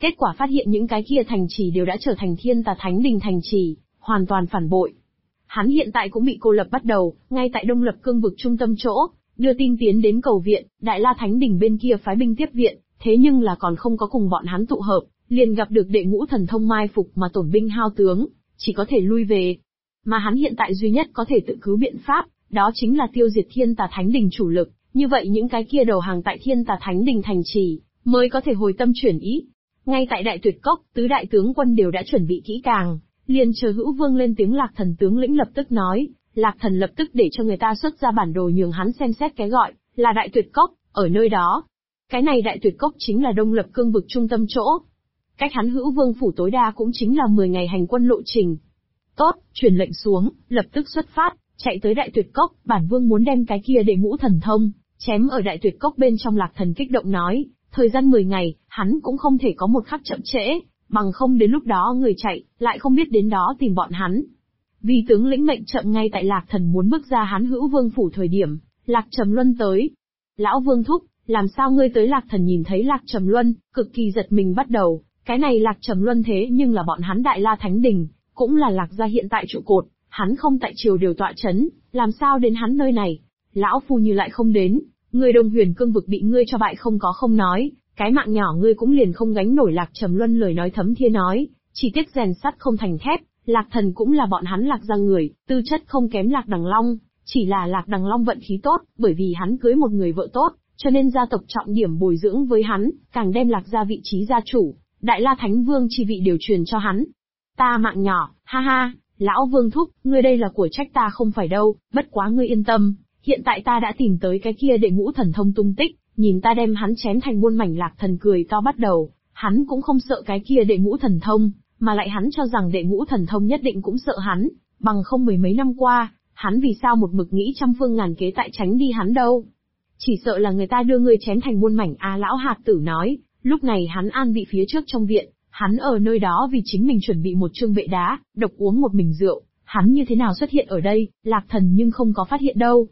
Kết quả phát hiện những cái kia thành trì đều đã trở thành Thiên Tà Thánh Đình thành trì, hoàn toàn phản bội. Hắn hiện tại cũng bị cô lập bắt đầu, ngay tại Đông Lập cương vực trung tâm chỗ, đưa tin tiến đến cầu viện, Đại La Thánh Đình bên kia phái binh tiếp viện, thế nhưng là còn không có cùng bọn hắn tụ hợp, liền gặp được đệ ngũ thần thông mai phục mà tổn binh hao tướng, chỉ có thể lui về. Mà hắn hiện tại duy nhất có thể tự cứu biện pháp, đó chính là tiêu diệt Thiên Tà Thánh Đình chủ lực, như vậy những cái kia đầu hàng tại Thiên Tà Thánh Đình thành trì, mới có thể hồi tâm chuyển ý. Ngay tại Đại Tuyệt Cốc, tứ đại tướng quân đều đã chuẩn bị kỹ càng, liền chờ Hữu Vương lên tiếng. Lạc Thần tướng lĩnh lập tức nói, Lạc Thần lập tức để cho người ta xuất ra bản đồ nhường hắn xem xét cái gọi là Đại Tuyệt Cốc, ở nơi đó. Cái này Đại Tuyệt Cốc chính là Đông Lập cương vực trung tâm chỗ. Cách hắn Hữu Vương phủ tối đa cũng chính là 10 ngày hành quân lộ trình. Tốt, truyền lệnh xuống, lập tức xuất phát, chạy tới Đại Tuyệt Cốc, bản vương muốn đem cái kia đệ ngũ thần thông, chém ở Đại Tuyệt Cốc bên trong. Lạc Thần kích động nói, thời gian 10 ngày, hắn cũng không thể có một khắc chậm trễ, bằng không đến lúc đó người chạy, lại không biết đến đó tìm bọn hắn. Vì tướng lĩnh mệnh chậm. Ngay tại Lạc Thần muốn bước ra hắn Hữu Vương phủ thời điểm, Lạc Trầm Luân tới. Lão Vương thúc, làm sao ngươi tới? Lạc Thần nhìn thấy Lạc Trầm Luân, cực kỳ giật mình bắt đầu, cái này Lạc Trầm Luân thế nhưng là bọn hắn Đại La Thánh Đình, cũng là Lạc gia hiện tại trụ cột, hắn không tại triều đều tọa chấn, làm sao đến hắn nơi này? Lão phu như lại không đến, người Đông Huyền cương vực bị ngươi cho bại không có không nói, cái mạng nhỏ ngươi cũng liền không gánh nổi. Lạc Trầm Luân lời nói thấm thía nói, chỉ tiếc rèn sắt không thành thép, Lạc Thần cũng là bọn hắn Lạc gia người, tư chất không kém Lạc Đằng Long, chỉ là Lạc Đằng Long vận khí tốt, bởi vì hắn cưới một người vợ tốt, cho nên gia tộc trọng điểm bồi dưỡng với hắn, càng đem Lạc gia vị trí gia chủ, Đại La Thánh Vương chi vị điều truyền cho hắn. Ta mạng nhỏ, ha ha, lão Vương thúc, ngươi đây là của trách ta không phải đâu, bất quá ngươi yên tâm, hiện tại ta đã tìm tới cái kia đệ ngũ thần thông tung tích, nhìn ta đem hắn chém thành muôn mảnh. Lạc Thần cười to bắt đầu, hắn cũng không sợ cái kia đệ ngũ thần thông, mà lại hắn cho rằng đệ ngũ thần thông nhất định cũng sợ hắn, bằng không mười mấy năm qua, hắn vì sao một mực nghĩ trăm phương ngàn kế tại tránh đi hắn đâu. Chỉ sợ là người ta đưa ngươi chém thành muôn mảnh. Lão hạt tử nói, lúc này hắn an vị phía trước trong viện, hắn ở nơi đó vì chính mình chuẩn bị một chương bệ đá, độc uống một bình rượu, hắn như thế nào xuất hiện ở đây? Lạc Thần nhưng không có phát hiện đâu.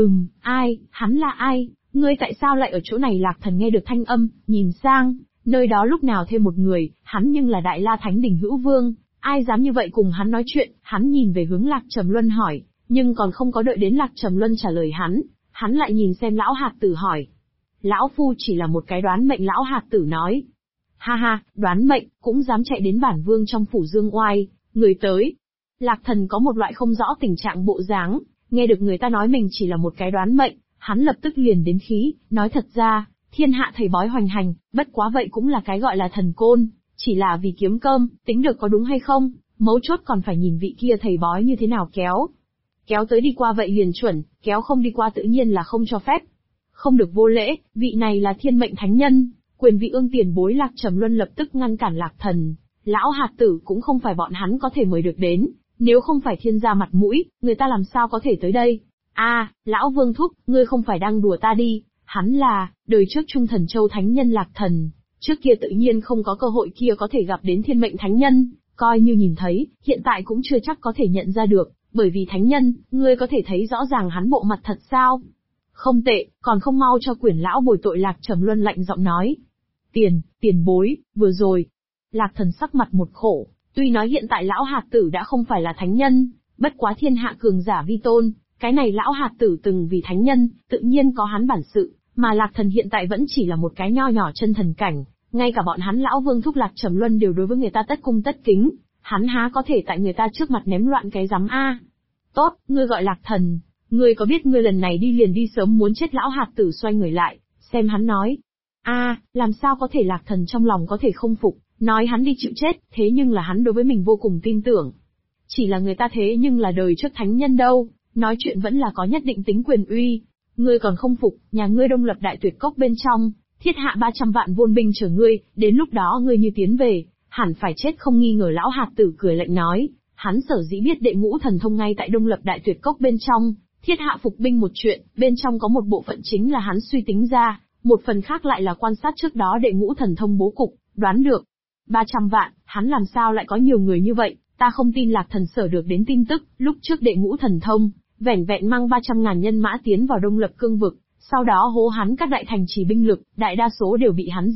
Ai, hắn là ai? Ngươi tại sao lại ở chỗ này? Lạc Thần nghe được thanh âm, nhìn sang, nơi đó lúc nào thêm một người, hắn nhưng là Đại La Thánh Đình Hữu Vương, ai dám như vậy cùng hắn nói chuyện? Hắn nhìn về hướng Lạc Trầm Luân hỏi, nhưng còn không có đợi đến Lạc Trầm Luân trả lời hắn lại nhìn xem lão hạt tử hỏi. Lão phu chỉ là một cái đoán mệnh. Lão hạt tử nói. Ha ha, đoán mệnh, cũng dám chạy đến bản vương trong phủ dương oai, người tới. Lạc Thần có một loại không rõ tình trạng bộ dáng, nghe được người ta nói mình chỉ là một cái đoán mệnh, hắn lập tức liền đến khí, nói thật ra, thiên hạ thầy bói hoành hành, bất quá vậy cũng là cái gọi là thần côn, chỉ là vì kiếm cơm, tính được có đúng hay không, mấu chốt còn phải nhìn vị kia thầy bói như thế nào kéo. Kéo tới đi qua vậy liền chuẩn, kéo không đi qua tự nhiên là không cho phép. Không được vô lễ, vị này là thiên mệnh thánh nhân, quyền vị ương tiền bối. Lạc Trầm Luân lập tức ngăn cản Lạc Thần, lão hạt tử cũng không phải bọn hắn có thể mời được đến, nếu không phải thiên gia mặt mũi, người ta làm sao có thể tới đây. Lão Vương thúc, ngươi không phải đang đùa ta đi, hắn là, đời trước Trung Thần Châu Thánh Nhân Lạc Thần, trước kia tự nhiên không có cơ hội kia có thể gặp đến thiên mệnh thánh nhân, coi như nhìn thấy, hiện tại cũng chưa chắc có thể nhận ra được, bởi vì thánh nhân, ngươi có thể thấy rõ ràng hắn bộ mặt thật sao? Không tệ, còn không mau cho Quyển lão bồi tội. Lạc Trầm Luân lạnh giọng nói. Tiền bối, vừa rồi. Lạc Thần sắc mặt một khổ, tuy nói hiện tại lão hạt tử đã không phải là thánh nhân, bất quá thiên hạ cường giả vi tôn, cái này lão hạt tử từng vì thánh nhân, tự nhiên có hắn bản sự, mà Lạc Thần hiện tại vẫn chỉ là một cái nho nhỏ chân thần cảnh, ngay cả bọn hắn lão Vương thúc Lạc Trầm Luân đều đối với người ta tất cung tất kính, hắn há có thể tại người ta trước mặt ném loạn cái rắm a? Tốt, ngươi gọi Lạc Thần, ngươi có biết ngươi lần này đi liền đi sớm muốn chết? Lão hạt tử xoay người lại, xem hắn nói. Làm sao có thể? Lạc Thần trong lòng có thể không phục, nói hắn đi chịu chết, thế nhưng là hắn đối với mình vô cùng tin tưởng. Chỉ là người ta thế nhưng là đời trước thánh nhân đâu, nói chuyện vẫn là có nhất định tính quyền uy. Ngươi còn không phục, nhà ngươi Đông Lập Đại Tuyệt Cốc bên trong, thiết hạ 300 vạn vôn binh chờ ngươi, đến lúc đó ngươi như tiến về, hẳn phải chết không nghi ngờ. Lão hạt tử cười lạnh nói, hắn sở dĩ biết đệ ngũ thần thông ngay tại Đông Lập Đại Tuyệt Cốc bên trong, thiết hạ phục binh một chuyện, bên trong có một bộ phận chính là hắn suy tính ra, một phần khác lại là quan sát trước đó đệ ngũ thần thông bố cục, đoán được. 300 vạn, hắn làm sao lại có nhiều người như vậy? Ta không tin. Lạc Thần sở được đến tin tức, lúc trước đệ ngũ thần thông, vẻn vẹn mang 300.000 nhân mã tiến vào Đông Lập cương vực, sau đó hố hắn các đại thành trì binh lực, đại đa số đều bị hắn giết,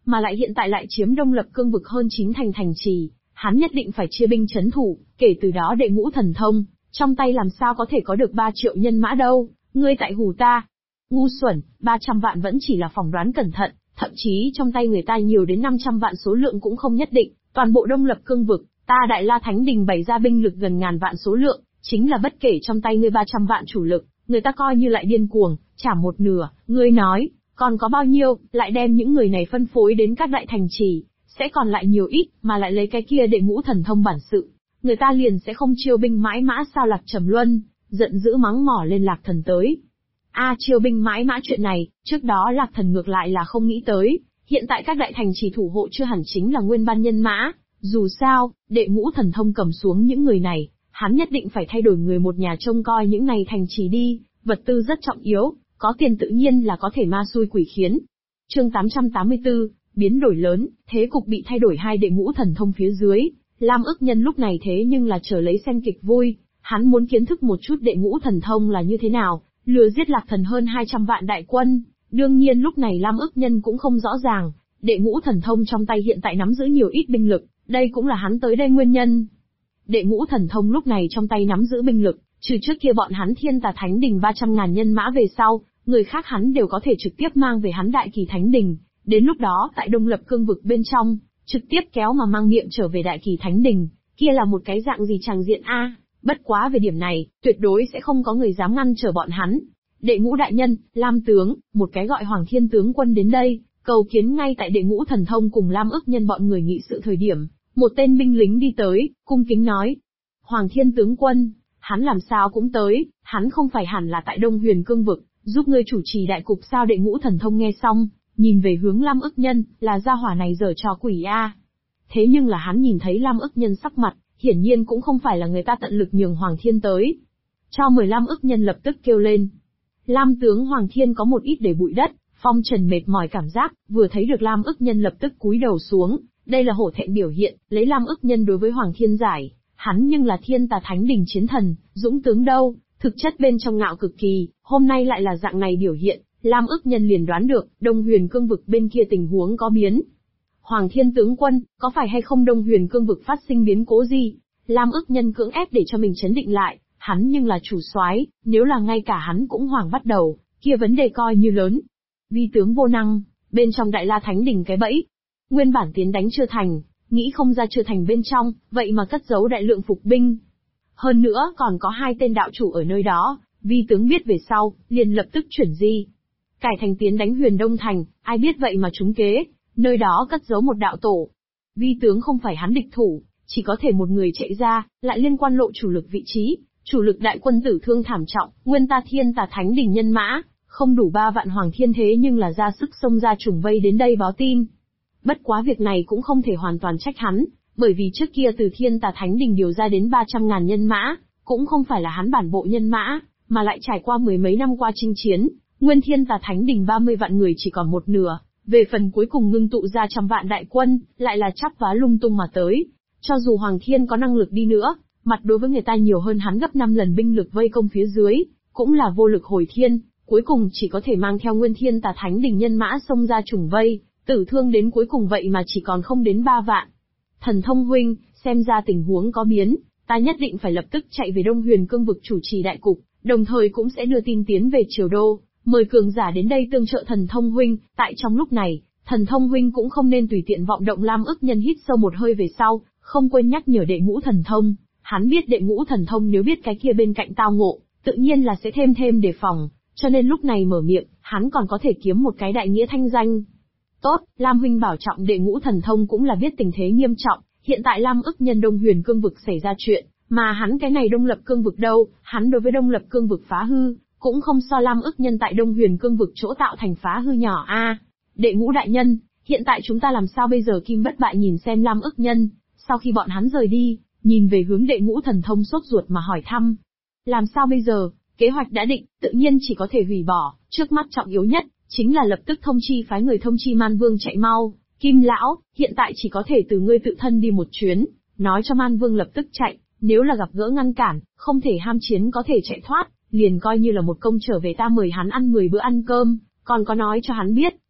mà lại hiện tại lại chiếm Đông Lập cương vực hơn 9 thành thành trì, hắn nhất định phải chia binh trấn thủ, kể từ đó đệ ngũ thần thông, trong tay làm sao có thể có được 3 triệu nhân mã đâu, ngươi tại hù ta. Ngu xuẩn, 300 vạn vẫn chỉ là phỏng đoán cẩn thận, thậm chí trong tay người ta nhiều đến 500 vạn số lượng cũng không nhất định, toàn bộ Đông Lập cương vực, ta Đại La Thánh Đình bày ra binh lực gần ngàn vạn số lượng, chính là bất kể trong tay ngươi 300 vạn chủ lực, người ta coi như lại điên cuồng, trả một nửa, ngươi nói, còn có bao nhiêu, lại đem những người này phân phối đến các đại thành trì, sẽ còn lại nhiều ít, mà lại lấy cái kia đệ ngũ thần thông bản sự, người ta liền sẽ không chiêu binh mãi mã sao. Lạc Trầm Luân giận dữ mắng mỏ lên Lạc Thần tới. Chiêu binh mãi mã chuyện này, trước đó Lạc Thần ngược lại là không nghĩ tới, hiện tại các đại thành trì thủ hộ chưa hẳn chính là nguyên ban nhân mã, dù sao, đệ ngũ thần thông cầm xuống những người này, hắn nhất định phải thay đổi người một nhà trông coi những này thành trì đi, vật tư rất trọng yếu, có tiền tự nhiên là có thể ma xui quỷ khiến. Chương 884, biến đổi lớn, thế cục bị thay đổi hai đệ ngũ thần thông phía dưới, Lam Ức Nhân lúc này thế nhưng là chờ lấy xem kịch vui, hắn muốn kiến thức một chút đệ ngũ thần thông là như thế nào, lừa giết Lạc Thần hơn 200 vạn đại quân. Đương nhiên lúc này Lam Ức Nhân cũng không rõ ràng, đệ ngũ thần thông trong tay hiện tại nắm giữ nhiều ít binh lực, đây cũng là hắn tới đây nguyên nhân. Đệ ngũ thần thông lúc này trong tay nắm giữ binh lực, trừ trước kia bọn hắn Thiên Tà Thánh Đình 300.000 nhân mã về sau, người khác hắn đều có thể trực tiếp mang về hắn Đại Kỳ Thánh Đình, đến lúc đó tại Đông Lập cương vực bên trong, trực tiếp kéo mà mang miệng trở về Đại Kỳ Thánh Đình, kia là một cái dạng gì tràng diện a? Bất quá về điểm này, tuyệt đối sẽ không có người dám ngăn trở bọn hắn. Đệ ngũ đại nhân, Lam tướng, một cái gọi Hoàng Thiên tướng quân đến đây, cầu kiến. Ngay tại đệ ngũ thần thông cùng Lam Ức Nhân bọn người nghị sự thời điểm, một tên binh lính đi tới, cung kính nói: Hoàng Thiên tướng quân, hắn làm sao cũng tới, hắn không phải hẳn là tại Đông Huyền cương vực, giúp ngươi chủ trì đại cục sao? Đệ ngũ thần thông nghe xong, nhìn về hướng Lam Ức Nhân, là gia hỏa này giở trò quỷ a. Thế nhưng là hắn nhìn thấy Lam Ức Nhân sắc mặt, hiển nhiên cũng không phải là người ta tận lực nhường Hoàng Thiên tới. Cho 15 Ức Nhân lập tức kêu lên. Lam tướng Hoàng Thiên có một ít để bụi đất, phong trần mệt mỏi cảm giác, vừa thấy được Lam Ức Nhân lập tức cúi đầu xuống, đây là hổ thẹn biểu hiện, lấy Lam Ức Nhân đối với Hoàng Thiên giải, hắn nhưng là Thiên Tà Thánh Đình chiến thần, dũng tướng đâu, thực chất bên trong ngạo cực kỳ, hôm nay lại là dạng này biểu hiện, Lam Ức Nhân liền đoán được, Đông Huyền cương vực bên kia tình huống có biến. Hoàng Thiên tướng quân, có phải hay không Đông Huyền cương vực phát sinh biến cố gì? Lam Ức Nhân cưỡng ép để cho mình chấn định lại, hắn nhưng là chủ soái, nếu là ngay cả hắn cũng hoảng bắt đầu, kia vấn đề coi như lớn. Vi tướng vô năng, bên trong Đại La Thánh Đình cái bẫy. Nguyên bản tiến đánh chưa thành, nghĩ không ra chưa thành bên trong, vậy mà cất giấu đại lượng phục binh. Hơn nữa còn có 2 tên đạo chủ ở nơi đó, vi tướng biết về sau, liền lập tức chuyển di. Cải thành tiến đánh Huyền Đông Thành, ai biết vậy mà trúng kế, nơi đó cất giấu một đạo tổ. Vi tướng không phải hắn địch thủ, chỉ có thể một người chạy ra, lại liên quan lộ chủ lực vị trí, chủ lực đại quân tử thương thảm trọng, nguyên ta Thiên Tà Thánh Đình nhân mã, không đủ 3 vạn Hoàng Thiên thế nhưng là ra sức xông ra trùng vây đến đây báo tin. Bất quá việc này cũng không thể hoàn toàn trách hắn, bởi vì trước kia từ Thiên Tà Thánh Đình điều ra đến 300.000 nhân mã, cũng không phải là hắn bản bộ nhân mã, mà lại trải qua mười mấy năm qua chinh chiến, nguyên Thiên Tà Thánh Đình 30 vạn người chỉ còn một nửa, về phần cuối cùng ngưng tụ ra trăm vạn đại quân, lại là chắp vá lung tung mà tới. Cho dù Hoàng Thiên có năng lực đi nữa, mặt đối với người ta nhiều hơn hắn gấp 5 lần binh lực vây công phía dưới, cũng là vô lực hồi thiên, cuối cùng chỉ có thể mang theo nguyên Thiên Tà Thánh Đình nhân mã xông ra trùng vây, tử thương đến cuối cùng vậy mà chỉ còn không đến 3 vạn. Thần Thông huynh, xem ra tình huống có biến, ta nhất định phải lập tức chạy về Đông Huyền cương vực chủ trì đại cục, đồng thời cũng sẽ đưa tin tiến về Triều Đô, mời cường giả đến đây tương trợ Thần Thông huynh. Tại trong lúc này, Thần Thông huynh cũng không nên tùy tiện vọng động. Lam Ức Nhân hít sâu một hơi về sau, không quên nhắc nhở đệ ngũ thần thông, hắn biết đệ ngũ thần thông nếu biết cái kia bên cạnh tao ngộ, tự nhiên là sẽ thêm đề phòng, cho nên lúc này mở miệng, hắn còn có thể kiếm một cái đại nghĩa thanh danh. Tốt, Lam huynh bảo trọng. Đệ ngũ thần thông cũng là biết tình thế nghiêm trọng, hiện tại Lam Ức Nhân Đông Huyền cương vực xảy ra chuyện, mà hắn cái này Đông Lập cương vực đâu, hắn đối với Đông Lập cương vực phá hư, cũng không so Lam Ức Nhân tại Đông Huyền cương vực chỗ tạo thành phá hư nhỏ a. Đệ ngũ đại nhân, hiện tại chúng ta làm sao bây giờ? Kim Bất Bại nhìn xem Lam Ức Nhân, sau khi bọn hắn rời đi, nhìn về hướng đệ ngũ thần thông sốt ruột mà hỏi thăm. Làm sao bây giờ? Kế hoạch đã định, tự nhiên chỉ có thể hủy bỏ, trước mắt trọng yếu nhất, chính là lập tức thông chi phái người thông chi Man Vương chạy mau. Kim lão, hiện tại chỉ có thể từ ngươi tự thân đi một chuyến, nói cho Man Vương lập tức chạy, nếu là gặp gỡ ngăn cản, không thể ham chiến có thể chạy thoát, liền coi như là một công trở về, ta mời hắn ăn 10 bữa ăn cơm, còn có nói cho hắn biết,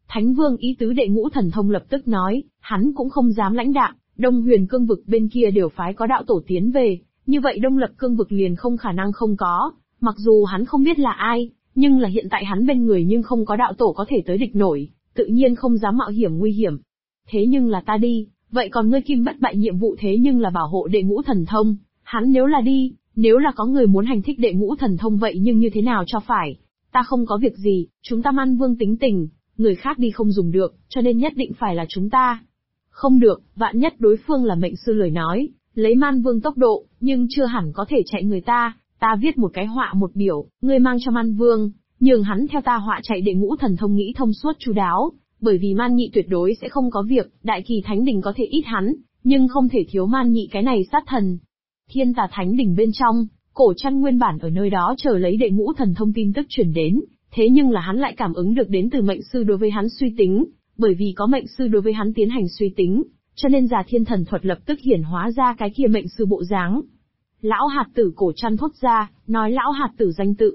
Thánh Vương ý tứ đệ ngũ thần thông lập tức nói, hắn cũng không dám lãnh đạm, Đông Huyền cương vực bên kia đều phái có đạo tổ tiến về, như vậy Đông Lập cương vực liền không khả năng không có, mặc dù hắn không biết là ai, nhưng là hiện tại hắn bên người nhưng không có đạo tổ có thể tới địch nổi, tự nhiên không dám mạo hiểm nguy hiểm. Thế nhưng là ta đi, vậy còn ngươi Kim Bất Bại nhiệm vụ thế nhưng là bảo hộ đệ ngũ thần thông, hắn nếu là đi, nếu là có người muốn hành thích đệ ngũ thần thông vậy nhưng như thế nào cho phải? Ta không có việc gì, chúng ta Man Vương tính tình, người khác đi không dùng được, cho nên nhất định phải là chúng ta. Không được, vạn nhất đối phương là mệnh sư lời nói, lấy Man Vương tốc độ, nhưng chưa hẳn có thể chạy người ta viết một cái họa một biểu, ngươi mang cho Man Vương, nhường hắn theo ta họa chạy đệ ngũ thần thông nghĩ thông suốt chu đáo, bởi vì Man Nhị tuyệt đối sẽ không có việc, Đại Kỳ Thánh Đình có thể ít hắn, nhưng không thể thiếu Man Nhị cái này sát thần. Thiên Tà Thánh Đình bên trong, Cổ Trăn nguyên bản ở nơi đó chờ lấy đệ ngũ thần thông tin tức truyền đến, thế nhưng là hắn lại cảm ứng được đến từ mệnh sư đối với hắn suy tính, bởi vì có mệnh sư đối với hắn tiến hành suy tính, cho nên Già Thiên Thần thuật lập tức hiển hóa ra cái kia mệnh sư bộ dáng. Lão hạt tử Cổ Trăn thốt ra, nói lão hạt tử danh tự.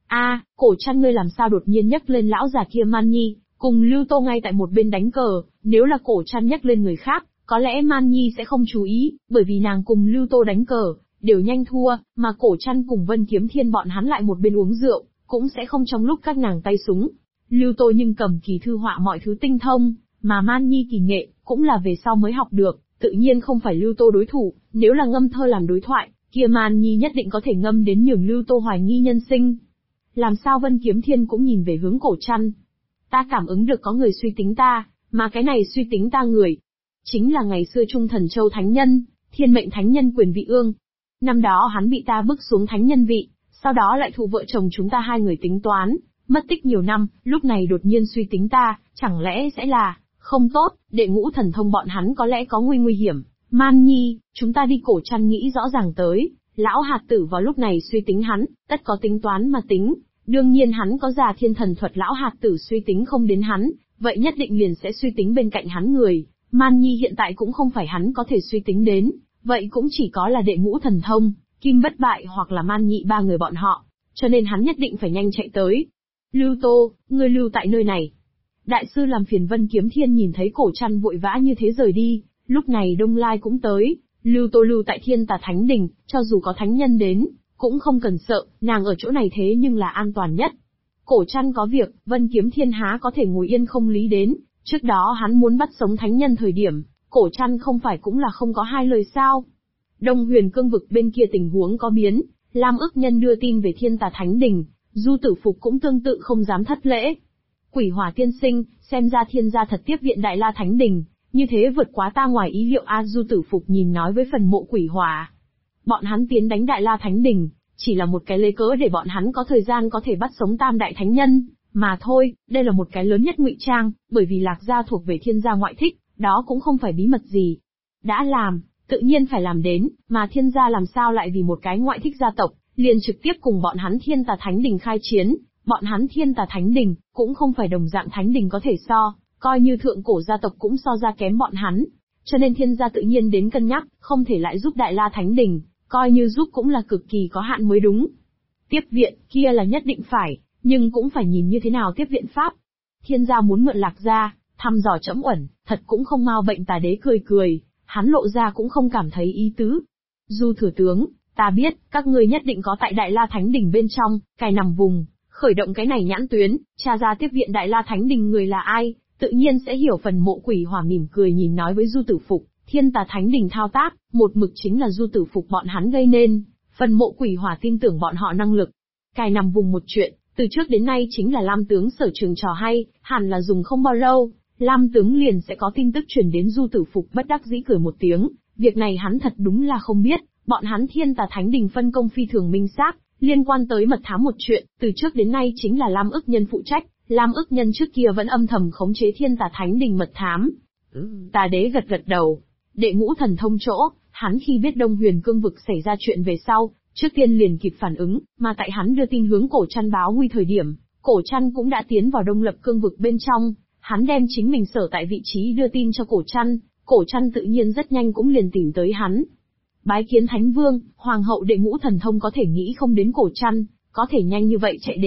Cổ Trăn ngươi làm sao đột nhiên nhắc lên lão già kia Man Nhi, cùng Lưu Tô ngay tại một bên đánh cờ, nếu là Cổ Trăn nhắc lên người khác, có lẽ Man Nhi sẽ không chú ý, bởi vì nàng cùng Lưu Tô đánh cờ, đều nhanh thua, mà Cổ Trăn cùng Vân Kiếm Thiên bọn hắn lại một bên uống rượu, cũng sẽ không trong lúc các nàng tay súng. Lưu Tô nhưng cầm kỳ thư họa mọi thứ tinh thông, mà Man Nhi kỳ nghệ, cũng là về sau mới học được, tự nhiên không phải Lưu Tô đối thủ, nếu là ngâm thơ làm đối thoại, kia Man Nhi nhất định có thể ngâm đến nhường Lưu Tô hoài nghi nhân sinh. Làm sao Vân Kiếm Thiên cũng nhìn về hướng Cổ Trăn. Ta cảm ứng được có người suy tính ta, mà cái này suy tính ta người, chính là ngày xưa Trung Thần Châu Thánh Nhân, Thiên Mệnh Thánh Nhân Quyền Vị Ương. Năm đó hắn bị ta bức xuống Thánh Nhân vị, sau đó lại thụ vợ chồng chúng ta hai người tính toán, mất tích nhiều năm, lúc này đột nhiên suy tính ta, chẳng lẽ sẽ là, không tốt, đệ ngũ thần thông bọn hắn có lẽ có nguy hiểm. Man Nhi, chúng ta đi. Cổ Trăn nghĩ rõ ràng tới, lão hạt tử vào lúc này suy tính hắn, tất có tính toán mà tính, đương nhiên hắn có Già Thiên Thần thuật lão hạt tử suy tính không đến hắn, vậy nhất định liền sẽ suy tính bên cạnh hắn người. Man Nhi hiện tại cũng không phải hắn có thể suy tính đến, vậy cũng chỉ có là đệ ngũ thần thông, Kim Bất Bại hoặc là Man Nhị ba người bọn họ, cho nên hắn nhất định phải nhanh chạy tới. Lưu Tô, ngươi lưu tại nơi này. Đại sư làm phiền. Vân Kiếm Thiên nhìn thấy Cổ Trăn vội vã như thế rời đi, lúc này Đông Lai cũng tới, Lưu Tô lưu tại Thiên Tà Thánh Đình, cho dù có thánh nhân đến, cũng không cần sợ, nàng ở chỗ này thế nhưng là an toàn nhất. Cổ Trăn có việc, Vân Kiếm Thiên há có thể ngồi yên không lý đến, trước đó hắn muốn bắt sống thánh nhân thời điểm, Cổ Trăn không phải cũng là không có hai lời sao. Đông Huyền cương vực bên kia tình huống có biến, Lam Ức Nhân đưa tin về Thiên Tà Thánh Đình, Du Tử Phục cũng tương tự không dám thất lễ. Quỷ Hỏa tiên sinh, xem ra Thiên gia thật tiếp viện Đại La Thánh Đình, như thế vượt quá ta ngoài ý liệu. Du Tử Phục nhìn nói với phần mộ Quỷ Hỏa. Bọn hắn tiến đánh Đại La Thánh Đình, chỉ là một cái lấy cớ để bọn hắn có thời gian có thể bắt sống Tam Đại Thánh Nhân, mà thôi, đây là một cái lớn nhất ngụy trang, bởi vì Lạc gia thuộc về Thiên gia ngoại thích, đó cũng không phải bí mật gì. Đã làm, tự nhiên phải làm đến, mà Thiên gia làm sao lại vì một cái ngoại thích gia tộc, liền trực tiếp cùng bọn hắn Thiên Tà Thánh Đình khai chiến. Bọn hắn Thiên Tà Thánh Đình, cũng không phải đồng dạng Thánh Đình có thể so, coi như thượng cổ gia tộc cũng so ra kém bọn hắn. Cho nên Thiên gia tự nhiên đến cân nhắc, không thể lại giúp Đại La Thánh Đình, coi như giúp cũng là cực kỳ có hạn mới đúng. Tiếp viện, kia là nhất định phải, nhưng cũng phải nhìn như thế nào tiếp viện pháp. Thiên gia muốn mượn Lạc gia, thăm dò Trẫm Uẩn, thật cũng không mau. Bệnh Tà Đế cười, hắn lộ ra cũng không cảm thấy ý tứ. Du thừa tướng, ta biết, các ngươi nhất định có tại Đại La Thánh Đình bên trong, cài nằm vùng, khởi động cái này nhãn tuyến, tra ra tiếp viện Đại La Thánh Đình người là ai, tự nhiên sẽ hiểu. Phần mộ Quỷ Hỏa mỉm cười nhìn nói với Du Tử Phục, Thiên Tà Thánh Đình thao tác, một mực chính là Du Tử Phục bọn hắn gây nên, phần mộ Quỷ Hỏa tin tưởng bọn họ năng lực. Cài nằm vùng một chuyện, từ trước đến nay chính là Lam tướng sở trường trò hay, hẳn là dùng không bao lâu, Lam tướng liền sẽ có tin tức truyền đến. Du Tử Phục bất đắc dĩ cười một tiếng, việc này hắn thật đúng là không biết, bọn hắn Thiên Tà Thánh Đình phân công phi thường minh xác, liên quan tới mật thám một chuyện, từ trước đến nay chính là Lam Ức Nhân phụ trách, Lam Ức Nhân trước kia vẫn âm thầm khống chế Thiên Tà Thánh Đình mật thám. Tà Đế gật đầu, đệ ngũ thần thông chỗ, hắn khi biết Đông Huyền cương vực xảy ra chuyện về sau, trước tiên liền kịp phản ứng, mà tại hắn đưa tin hướng Cổ Trăn báo nguy thời điểm, Cổ Trăn cũng đã tiến vào Đông Lập cương vực bên trong, hắn đem chính mình sở tại vị trí đưa tin cho Cổ Trăn tự nhiên rất nhanh cũng liền tìm tới hắn. Bái kiến Thánh Vương, Hoàng hậu đệ ngũ thần thông có thể nghĩ không đến Cổ Trăn có thể nhanh như vậy chạy đến,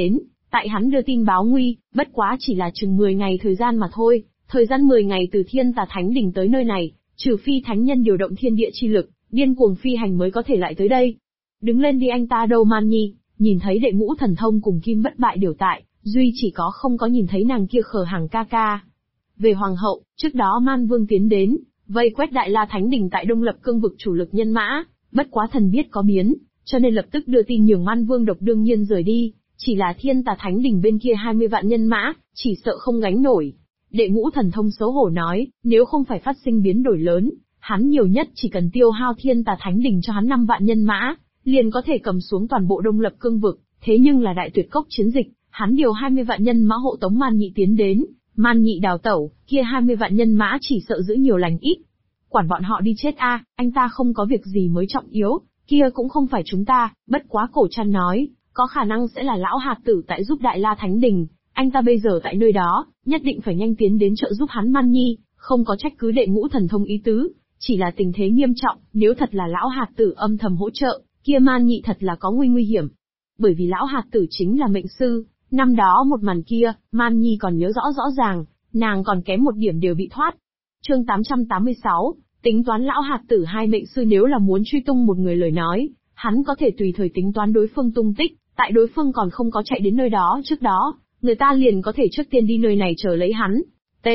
Tại hắn đưa tin báo nguy, bất quá chỉ là chừng 10 ngày thời gian mà thôi, thời gian 10 ngày từ Thiên Tà Thánh Đỉnh tới nơi này, trừ phi thánh nhân điều động thiên địa chi lực, điên cuồng phi hành mới có thể lại tới đây. Đứng lên đi anh ta đâu Man Nhi, nhìn thấy đệ ngũ thần thông cùng Kim Bất Bại đều tại, duy chỉ có không có nhìn thấy nàng kia Khờ Hàng ca ca. Về Hoàng hậu, trước đó Man Vương tiến đến, vây quét Đại La Thánh Đỉnh tại Đông Lập Cương vực chủ lực nhân mã, bất quá thần biết có biến, cho nên lập tức đưa tin nhường Man Vương độc đương nhiên rời đi, chỉ là Thiên Tà Thánh Đỉnh bên kia 20 vạn nhân mã, chỉ sợ không gánh nổi. Đệ ngũ thần thông xấu hổ nói, nếu không phải phát sinh biến đổi lớn, hắn nhiều nhất chỉ cần tiêu hao Thiên Tà Thánh Đỉnh cho hắn 5 vạn nhân mã, liền có thể cầm xuống toàn bộ Đông Lập Cương vực, thế nhưng là đại tuyệt cốc chiến dịch, hắn điều 20 vạn nhân mã hộ tống Man Nhị tiến đến, Man Nhị đào tẩu, kia 20 vạn nhân mã chỉ sợ giữ nhiều lành ít. Quản bọn họ đi chết a, anh ta không có việc gì mới trọng yếu, kia cũng không phải chúng ta, bất quá Cổ Trăn nói, có khả năng sẽ là lão hạt tử tại giúp Đại La Thánh Đình, anh ta bây giờ tại nơi đó, nhất định phải nhanh tiến đến trợ giúp hắn Man Nhi, không có trách cứ đệ ngũ thần thông ý tứ, chỉ là tình thế nghiêm trọng, nếu thật là lão hạt tử âm thầm hỗ trợ, kia Man Nhị thật là có nguy hiểm. Bởi vì lão hạt tử chính là mệnh sư, năm đó một màn kia, Man Nhi còn nhớ rõ rõ ràng, nàng còn kém một điểm đều bị thoát. Chương 886, tính toán lão hạt tử hai mệnh sư nếu là muốn truy tung một người lời nói, hắn có thể tùy thời tính toán đối phương tung tích, tại đối phương còn không có chạy đến nơi đó trước đó, người ta liền có thể trước tiên đi nơi này chờ lấy hắn.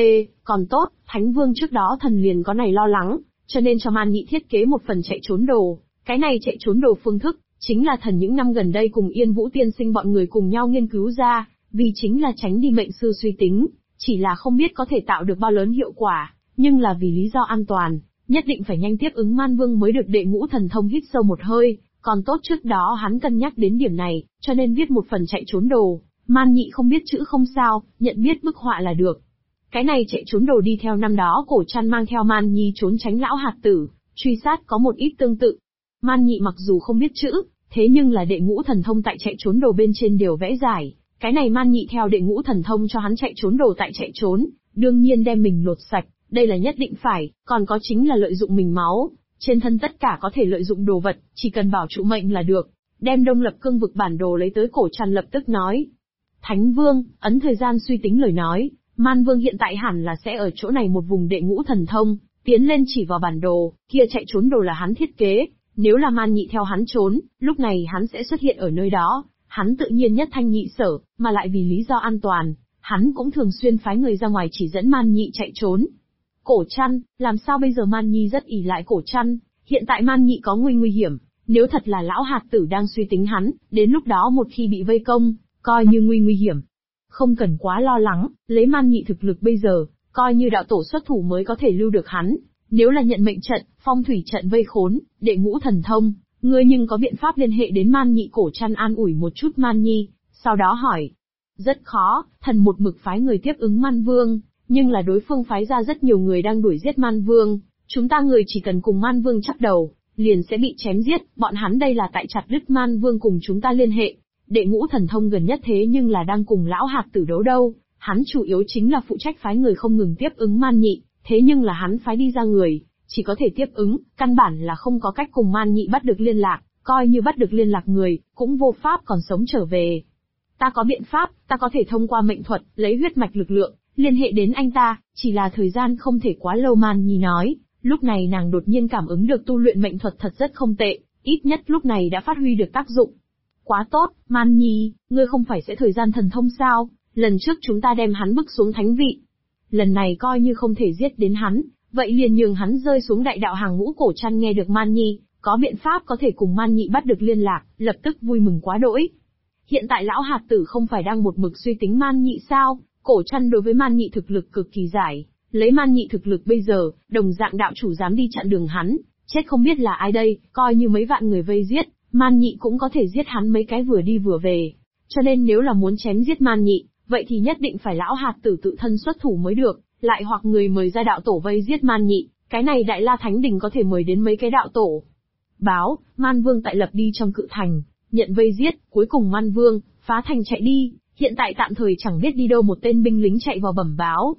Còn tốt, Thánh Vương trước đó thần liền có này lo lắng, cho nên cho Man Nhị thiết kế một phần chạy trốn đồ, cái này chạy trốn đồ phương thức, chính là thần những năm gần đây cùng Yên Vũ tiên sinh bọn người cùng nhau nghiên cứu ra, vì chính là tránh đi mệnh sư suy tính, chỉ là không biết có thể tạo được bao lớn hiệu quả, nhưng là vì lý do an toàn, nhất định phải nhanh tiếp ứng Man Vương mới được đệ ngũ thần thông hít sâu một hơi, còn tốt trước đó hắn cân nhắc đến điểm này, cho nên viết một phần chạy trốn đồ, Man Nhị không biết chữ không sao, nhận biết bức họa là được. Cái này chạy trốn đồ đi theo năm đó Cổ Trăn mang theo Man Nhi trốn tránh lão hạt tử, truy sát có một ít tương tự. Man Nhị mặc dù không biết chữ, thế nhưng là đệ ngũ thần thông tại chạy trốn đồ bên trên đều vẽ giải, cái này Man Nhị theo đệ ngũ thần thông cho hắn chạy trốn đồ tại chạy trốn, đương nhiên đem mình lột sạch, đây là nhất định phải, còn có chính là lợi dụng mình máu, trên thân tất cả có thể lợi dụng đồ vật, chỉ cần bảo trụ mệnh là được. Đem Đông Lập Cương vực bản đồ lấy tới Cổ Trăn lập tức nói. Thánh Vương, ấn thời gian suy tính lời nói, Man Vương hiện tại hẳn là sẽ ở chỗ này một vùng đệ ngũ thần thông, tiến lên chỉ vào bản đồ, kia chạy trốn đồ là hắn thiết kế, nếu là Man Nhị theo hắn trốn, lúc này hắn sẽ xuất hiện ở nơi đó, hắn tự nhiên nhất thanh nhị sở, mà lại vì lý do an toàn, hắn cũng thường xuyên phái người ra ngoài chỉ dẫn Man Nhị chạy trốn. Cổ Trăn, làm sao bây giờ Man Nhi rất ỷ lại Cổ Trăn, hiện tại Man Nhị có nguy hiểm, nếu thật là lão hạt tử đang suy tính hắn, đến lúc đó một khi bị vây công, coi như nguy hiểm. Không cần quá lo lắng, lấy Man Nhị thực lực bây giờ, coi như đạo tổ xuất thủ mới có thể lưu được hắn, nếu là nhận mệnh trận, phong thủy trận vây khốn, đệ ngũ thần thông, ngươi nhưng có biện pháp liên hệ đến Man Nhị. Cổ Trăn an ủi một chút Man Nhi, sau đó hỏi. Rất khó, thần một mực phái người tiếp ứng Man Vương, nhưng là đối phương phái ra rất nhiều người đang đuổi giết Man Vương, chúng ta người chỉ cần cùng Man Vương chắp đầu, liền sẽ bị chém giết, bọn hắn đây là tại chặt đứt Man Vương cùng chúng ta liên hệ. Đệ ngũ thần thông gần nhất thế nhưng là đang cùng lão hạt tử đấu đâu, hắn chủ yếu chính là phụ trách phái người không ngừng tiếp ứng Man Nhị, thế nhưng là hắn phái đi ra người, chỉ có thể tiếp ứng, căn bản là không có cách cùng Man Nhị bắt được liên lạc, coi như bắt được liên lạc người, cũng vô pháp còn sống trở về. Ta có biện pháp, ta có thể thông qua mệnh thuật, lấy huyết mạch lực lượng, liên hệ đến anh ta, chỉ là thời gian không thể quá lâu. Man Nhi nói, lúc này nàng đột nhiên cảm ứng được tu luyện mệnh thuật thật rất không tệ, ít nhất lúc này đã phát huy được tác dụng. Quá tốt, Man Nhi, ngươi không phải sẽ thời gian thần thông sao, lần trước chúng ta đem hắn bức xuống thánh vị. Lần này coi như không thể giết đến hắn, vậy liền nhường hắn rơi xuống đại đạo hàng ngũ. Cổ Trăn nghe được Man Nhi, có biện pháp có thể cùng Man Nhị bắt được liên lạc, lập tức vui mừng quá đỗi. Hiện tại lão hạt tử không phải đang một mực suy tính Man Nhị sao? Cổ Trăn đối với Man Nhị thực lực cực kỳ giải, lấy Man Nhị thực lực bây giờ, đồng dạng đạo chủ dám đi chặn đường hắn, chết không biết là ai đây, coi như mấy vạn người vây giết, Man Nhị cũng có thể giết hắn mấy cái vừa đi vừa về. Cho nên nếu là muốn chém giết Man Nhị, vậy thì nhất định phải lão hạt tử tự thân xuất thủ mới được, lại hoặc người mời ra đạo tổ vây giết Man Nhị, cái này Đại La Thánh Đình có thể mời đến mấy cái đạo tổ. Báo, Man Vương tại lập đi trong cự thành, nhận vây giết, cuối cùng Man Vương phá thành chạy đi, hiện tại tạm thời chẳng biết đi đâu. Một tên binh lính chạy vào bẩm báo.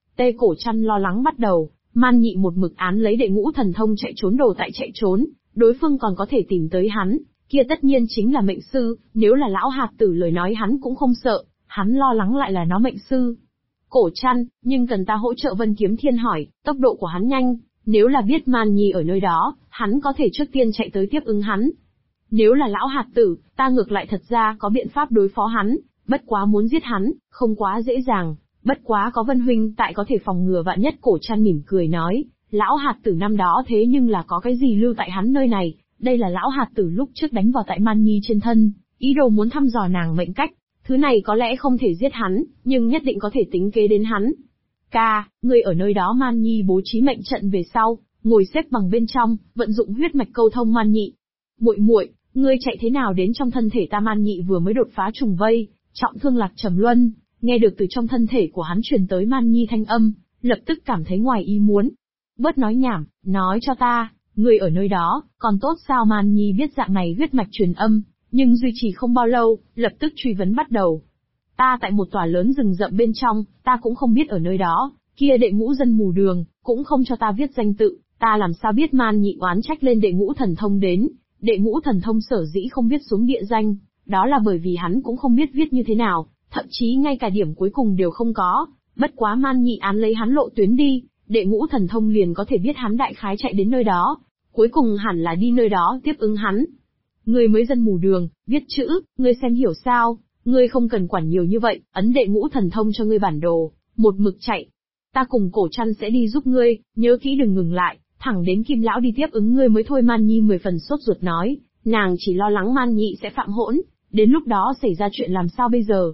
Cổ Trăn lo lắng bắt đầu, Man Nhị một mực án lấy đệ ngũ thần thông chạy trốn đồ tại chạy trốn, đối phương còn có thể tìm tới hắn, Kia tất nhiên chính là mệnh sư, nếu là lão hạt tử lời nói hắn cũng không sợ, hắn lo lắng lại là nó mệnh sư. Cổ Trăn, nhưng cần ta hỗ trợ Vân Kiếm Thiên hỏi, tốc độ của hắn nhanh, nếu là biết Man Nhi ở nơi đó, hắn có thể trước tiên chạy tới tiếp ứng hắn. Nếu là lão hạt tử, ta ngược lại thật ra có biện pháp đối phó hắn, bất quá muốn giết hắn, không quá dễ dàng, bất quá có Vân huynh tại có thể phòng ngừa vạn nhất. Cổ Trăn mỉm cười nói, lão hạt tử năm đó thế nhưng là có cái gì lưu tại hắn nơi này, đây là lão hạt tử lúc trước đánh vào tại Man Nhi trên thân, ý đồ muốn thăm dò nàng mệnh cách, thứ này có lẽ không thể giết hắn, nhưng nhất định có thể tính kế đến hắn. Ca, ngươi ở nơi đó Man Nhi bố trí mệnh trận về sau, ngồi xếp bằng bên trong, vận dụng huyết mạch câu thông Man Nhị. Muội muội, ngươi chạy thế nào đến trong thân thể ta? Man Nhị vừa mới đột phá trùng vây, trọng thương Lạc Trầm Luân, nghe được từ trong thân thể của hắn truyền tới Man Nhi thanh âm, lập tức cảm thấy ngoài ý muốn. Bớt nói nhảm, nói cho ta, ngươi ở nơi đó, còn tốt sao? Man Nhi biết dạng này huyết mạch truyền âm, nhưng duy trì không bao lâu, lập tức truy vấn bắt đầu. Ta tại một tòa lớn rừng rậm bên trong, ta cũng không biết ở nơi đó, kia đệ ngũ dân mù đường, cũng không cho ta viết danh tự, ta làm sao biết? Man Nhị oán trách lên đệ ngũ thần thông đến, đệ ngũ thần thông sở dĩ không viết xuống địa danh, đó là bởi vì hắn cũng không biết viết như thế nào, thậm chí ngay cả điểm cuối cùng đều không có, bất quá Man Nhị án lấy hắn lộ tuyến đi, đệ ngũ thần thông liền có thể biết hắn đại khái chạy đến nơi đó, cuối cùng hẳn là đi nơi đó tiếp ứng hắn. Ngươi mới dân mù đường, viết chữ, ngươi xem hiểu sao? Ngươi không cần quản nhiều như vậy, ấn đệ ngũ thần thông cho ngươi bản đồ, một mực chạy. Ta cùng Cổ Trăn sẽ đi giúp ngươi, nhớ kỹ đừng ngừng lại, thẳng đến Kim lão đi tiếp ứng ngươi mới thôi. Man Nhi 10 phần sốt ruột nói, nàng chỉ lo lắng Man Nhị sẽ phạm hỗn, đến lúc đó xảy ra chuyện làm sao bây giờ?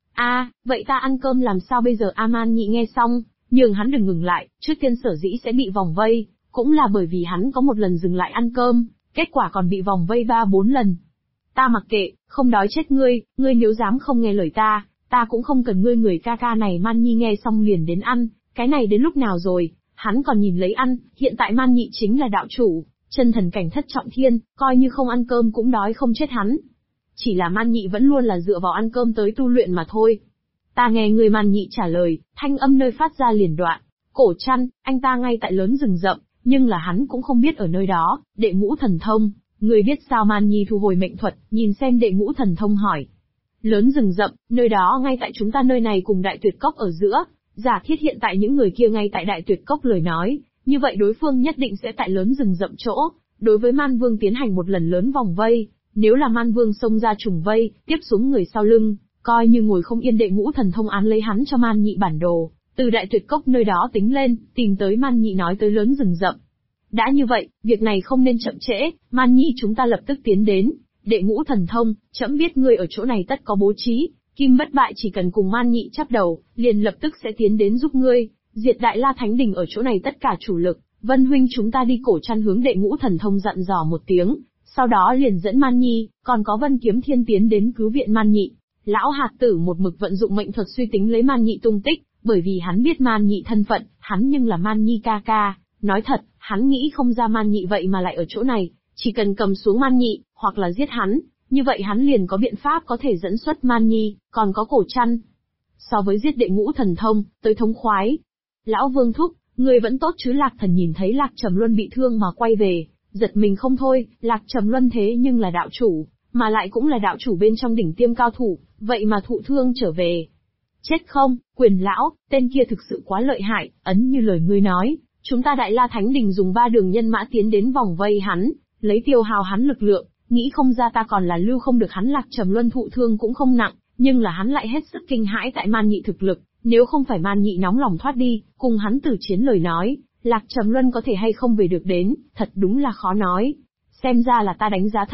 Vậy ta ăn cơm làm sao bây giờ? Man Nhị nghe xong, nhường hắn đừng ngừng lại, trước tiên sở dĩ sẽ bị vòng vây, cũng là bởi vì hắn có một lần dừng lại ăn cơm, kết quả còn bị vòng vây 3-4 lần. Ta mặc kệ, không đói chết ngươi, ngươi nếu dám không nghe lời ta cũng không cần ngươi người ca ca này. Man Nhi nghe xong liền đến ăn, cái này đến lúc nào rồi, hắn còn nhìn lấy ăn, hiện tại Man Nhị chính là đạo chủ, chân thần cảnh thất trọng thiên, coi như không ăn cơm cũng đói không chết hắn. Chỉ là Man Nhị vẫn luôn là dựa vào ăn cơm tới tu luyện mà thôi. Ta nghe người. Man Nhị trả lời, thanh âm nơi phát ra liền đoạn. Cổ Trăn, anh ta ngay tại lớn rừng rậm, nhưng là hắn cũng không biết ở nơi đó, đệ ngũ thần thông, người biết sao? Man Nhi thu hồi mệnh thuật, nhìn xem đệ ngũ thần thông hỏi. Lớn rừng rậm, nơi đó ngay tại chúng ta nơi này cùng Đại Tuyệt Cốc ở giữa, giả thiết hiện tại những người kia ngay tại Đại Tuyệt Cốc lời nói, như vậy đối phương nhất định sẽ tại lớn rừng rậm chỗ, đối với Man Vương tiến hành một lần lớn vòng vây, nếu là Man Vương xông ra trùng vây, tiếp xuống người sau lưng, coi như ngồi không yên. Đệ ngũ thần thông án lấy hắn cho Man Nhị bản đồ, từ Đại Tuyệt Cốc nơi đó tính lên, tìm tới Man Nhị nói tới lớn rừng rậm. Đã như vậy, việc này không nên chậm trễ, Man Nhi chúng ta lập tức tiến đến. Đệ ngũ thần thông, trẫm biết ngươi ở chỗ này tất có bố trí, Kim bất bại chỉ cần cùng Man Nhị chắp đầu, liền lập tức sẽ tiến đến giúp ngươi, diệt Đại La Thánh Đình ở chỗ này tất cả chủ lực. Vân huynh chúng ta đi. Cổ Trăn hướng đệ ngũ thần thông dặn dò một tiếng, sau đó liền dẫn Man Nhi, còn có Vân Kiếm Thiên tiến đến cứu viện Man Nhị. Lão hạt tử một mực vận dụng mệnh thuật suy tính lấy Man Nhị tung tích, bởi vì hắn biết Man Nhị thân phận, hắn nhưng là Man Nhi ca ca. Nói thật, hắn nghĩ không ra Man Nhị vậy mà lại ở chỗ này, chỉ cần cầm xuống Man Nhị, hoặc là giết hắn, như vậy hắn liền có biện pháp có thể dẫn xuất Man Nhi, còn có Cổ Trăn. So với giết đệ ngũ thần thông, tới thống khoái. Lão Vương thúc, người vẫn tốt chứ? Lạc Thần nhìn thấy Lạc Trầm Luân bị thương mà quay về, giật mình không thôi. Lạc Trầm Luân thế nhưng là đạo chủ, mà lại cũng là đạo chủ bên trong đỉnh tiêm cao thủ, vậy mà thụ thương trở về. Chết không, Quyền lão, tên kia thực sự quá lợi hại, ấn như lời ngươi nói. Chúng ta Đại La Thánh Đình dùng 3 đường nhân mã tiến đến vòng vây hắn, lấy tiêu hao hắn lực lượng, nghĩ không ra ta còn là lưu không được hắn. Lạc Trầm Luân thụ thương cũng không nặng, nhưng là hắn lại hết sức kinh hãi tại Man Nhị thực lực, nếu không phải Man Nhị nóng lòng thoát đi, cùng hắn tử chiến lời nói, Lạc Trầm Luân có thể hay không về được đến, thật đúng là khó nói. Xem ra là ta đánh giá thấp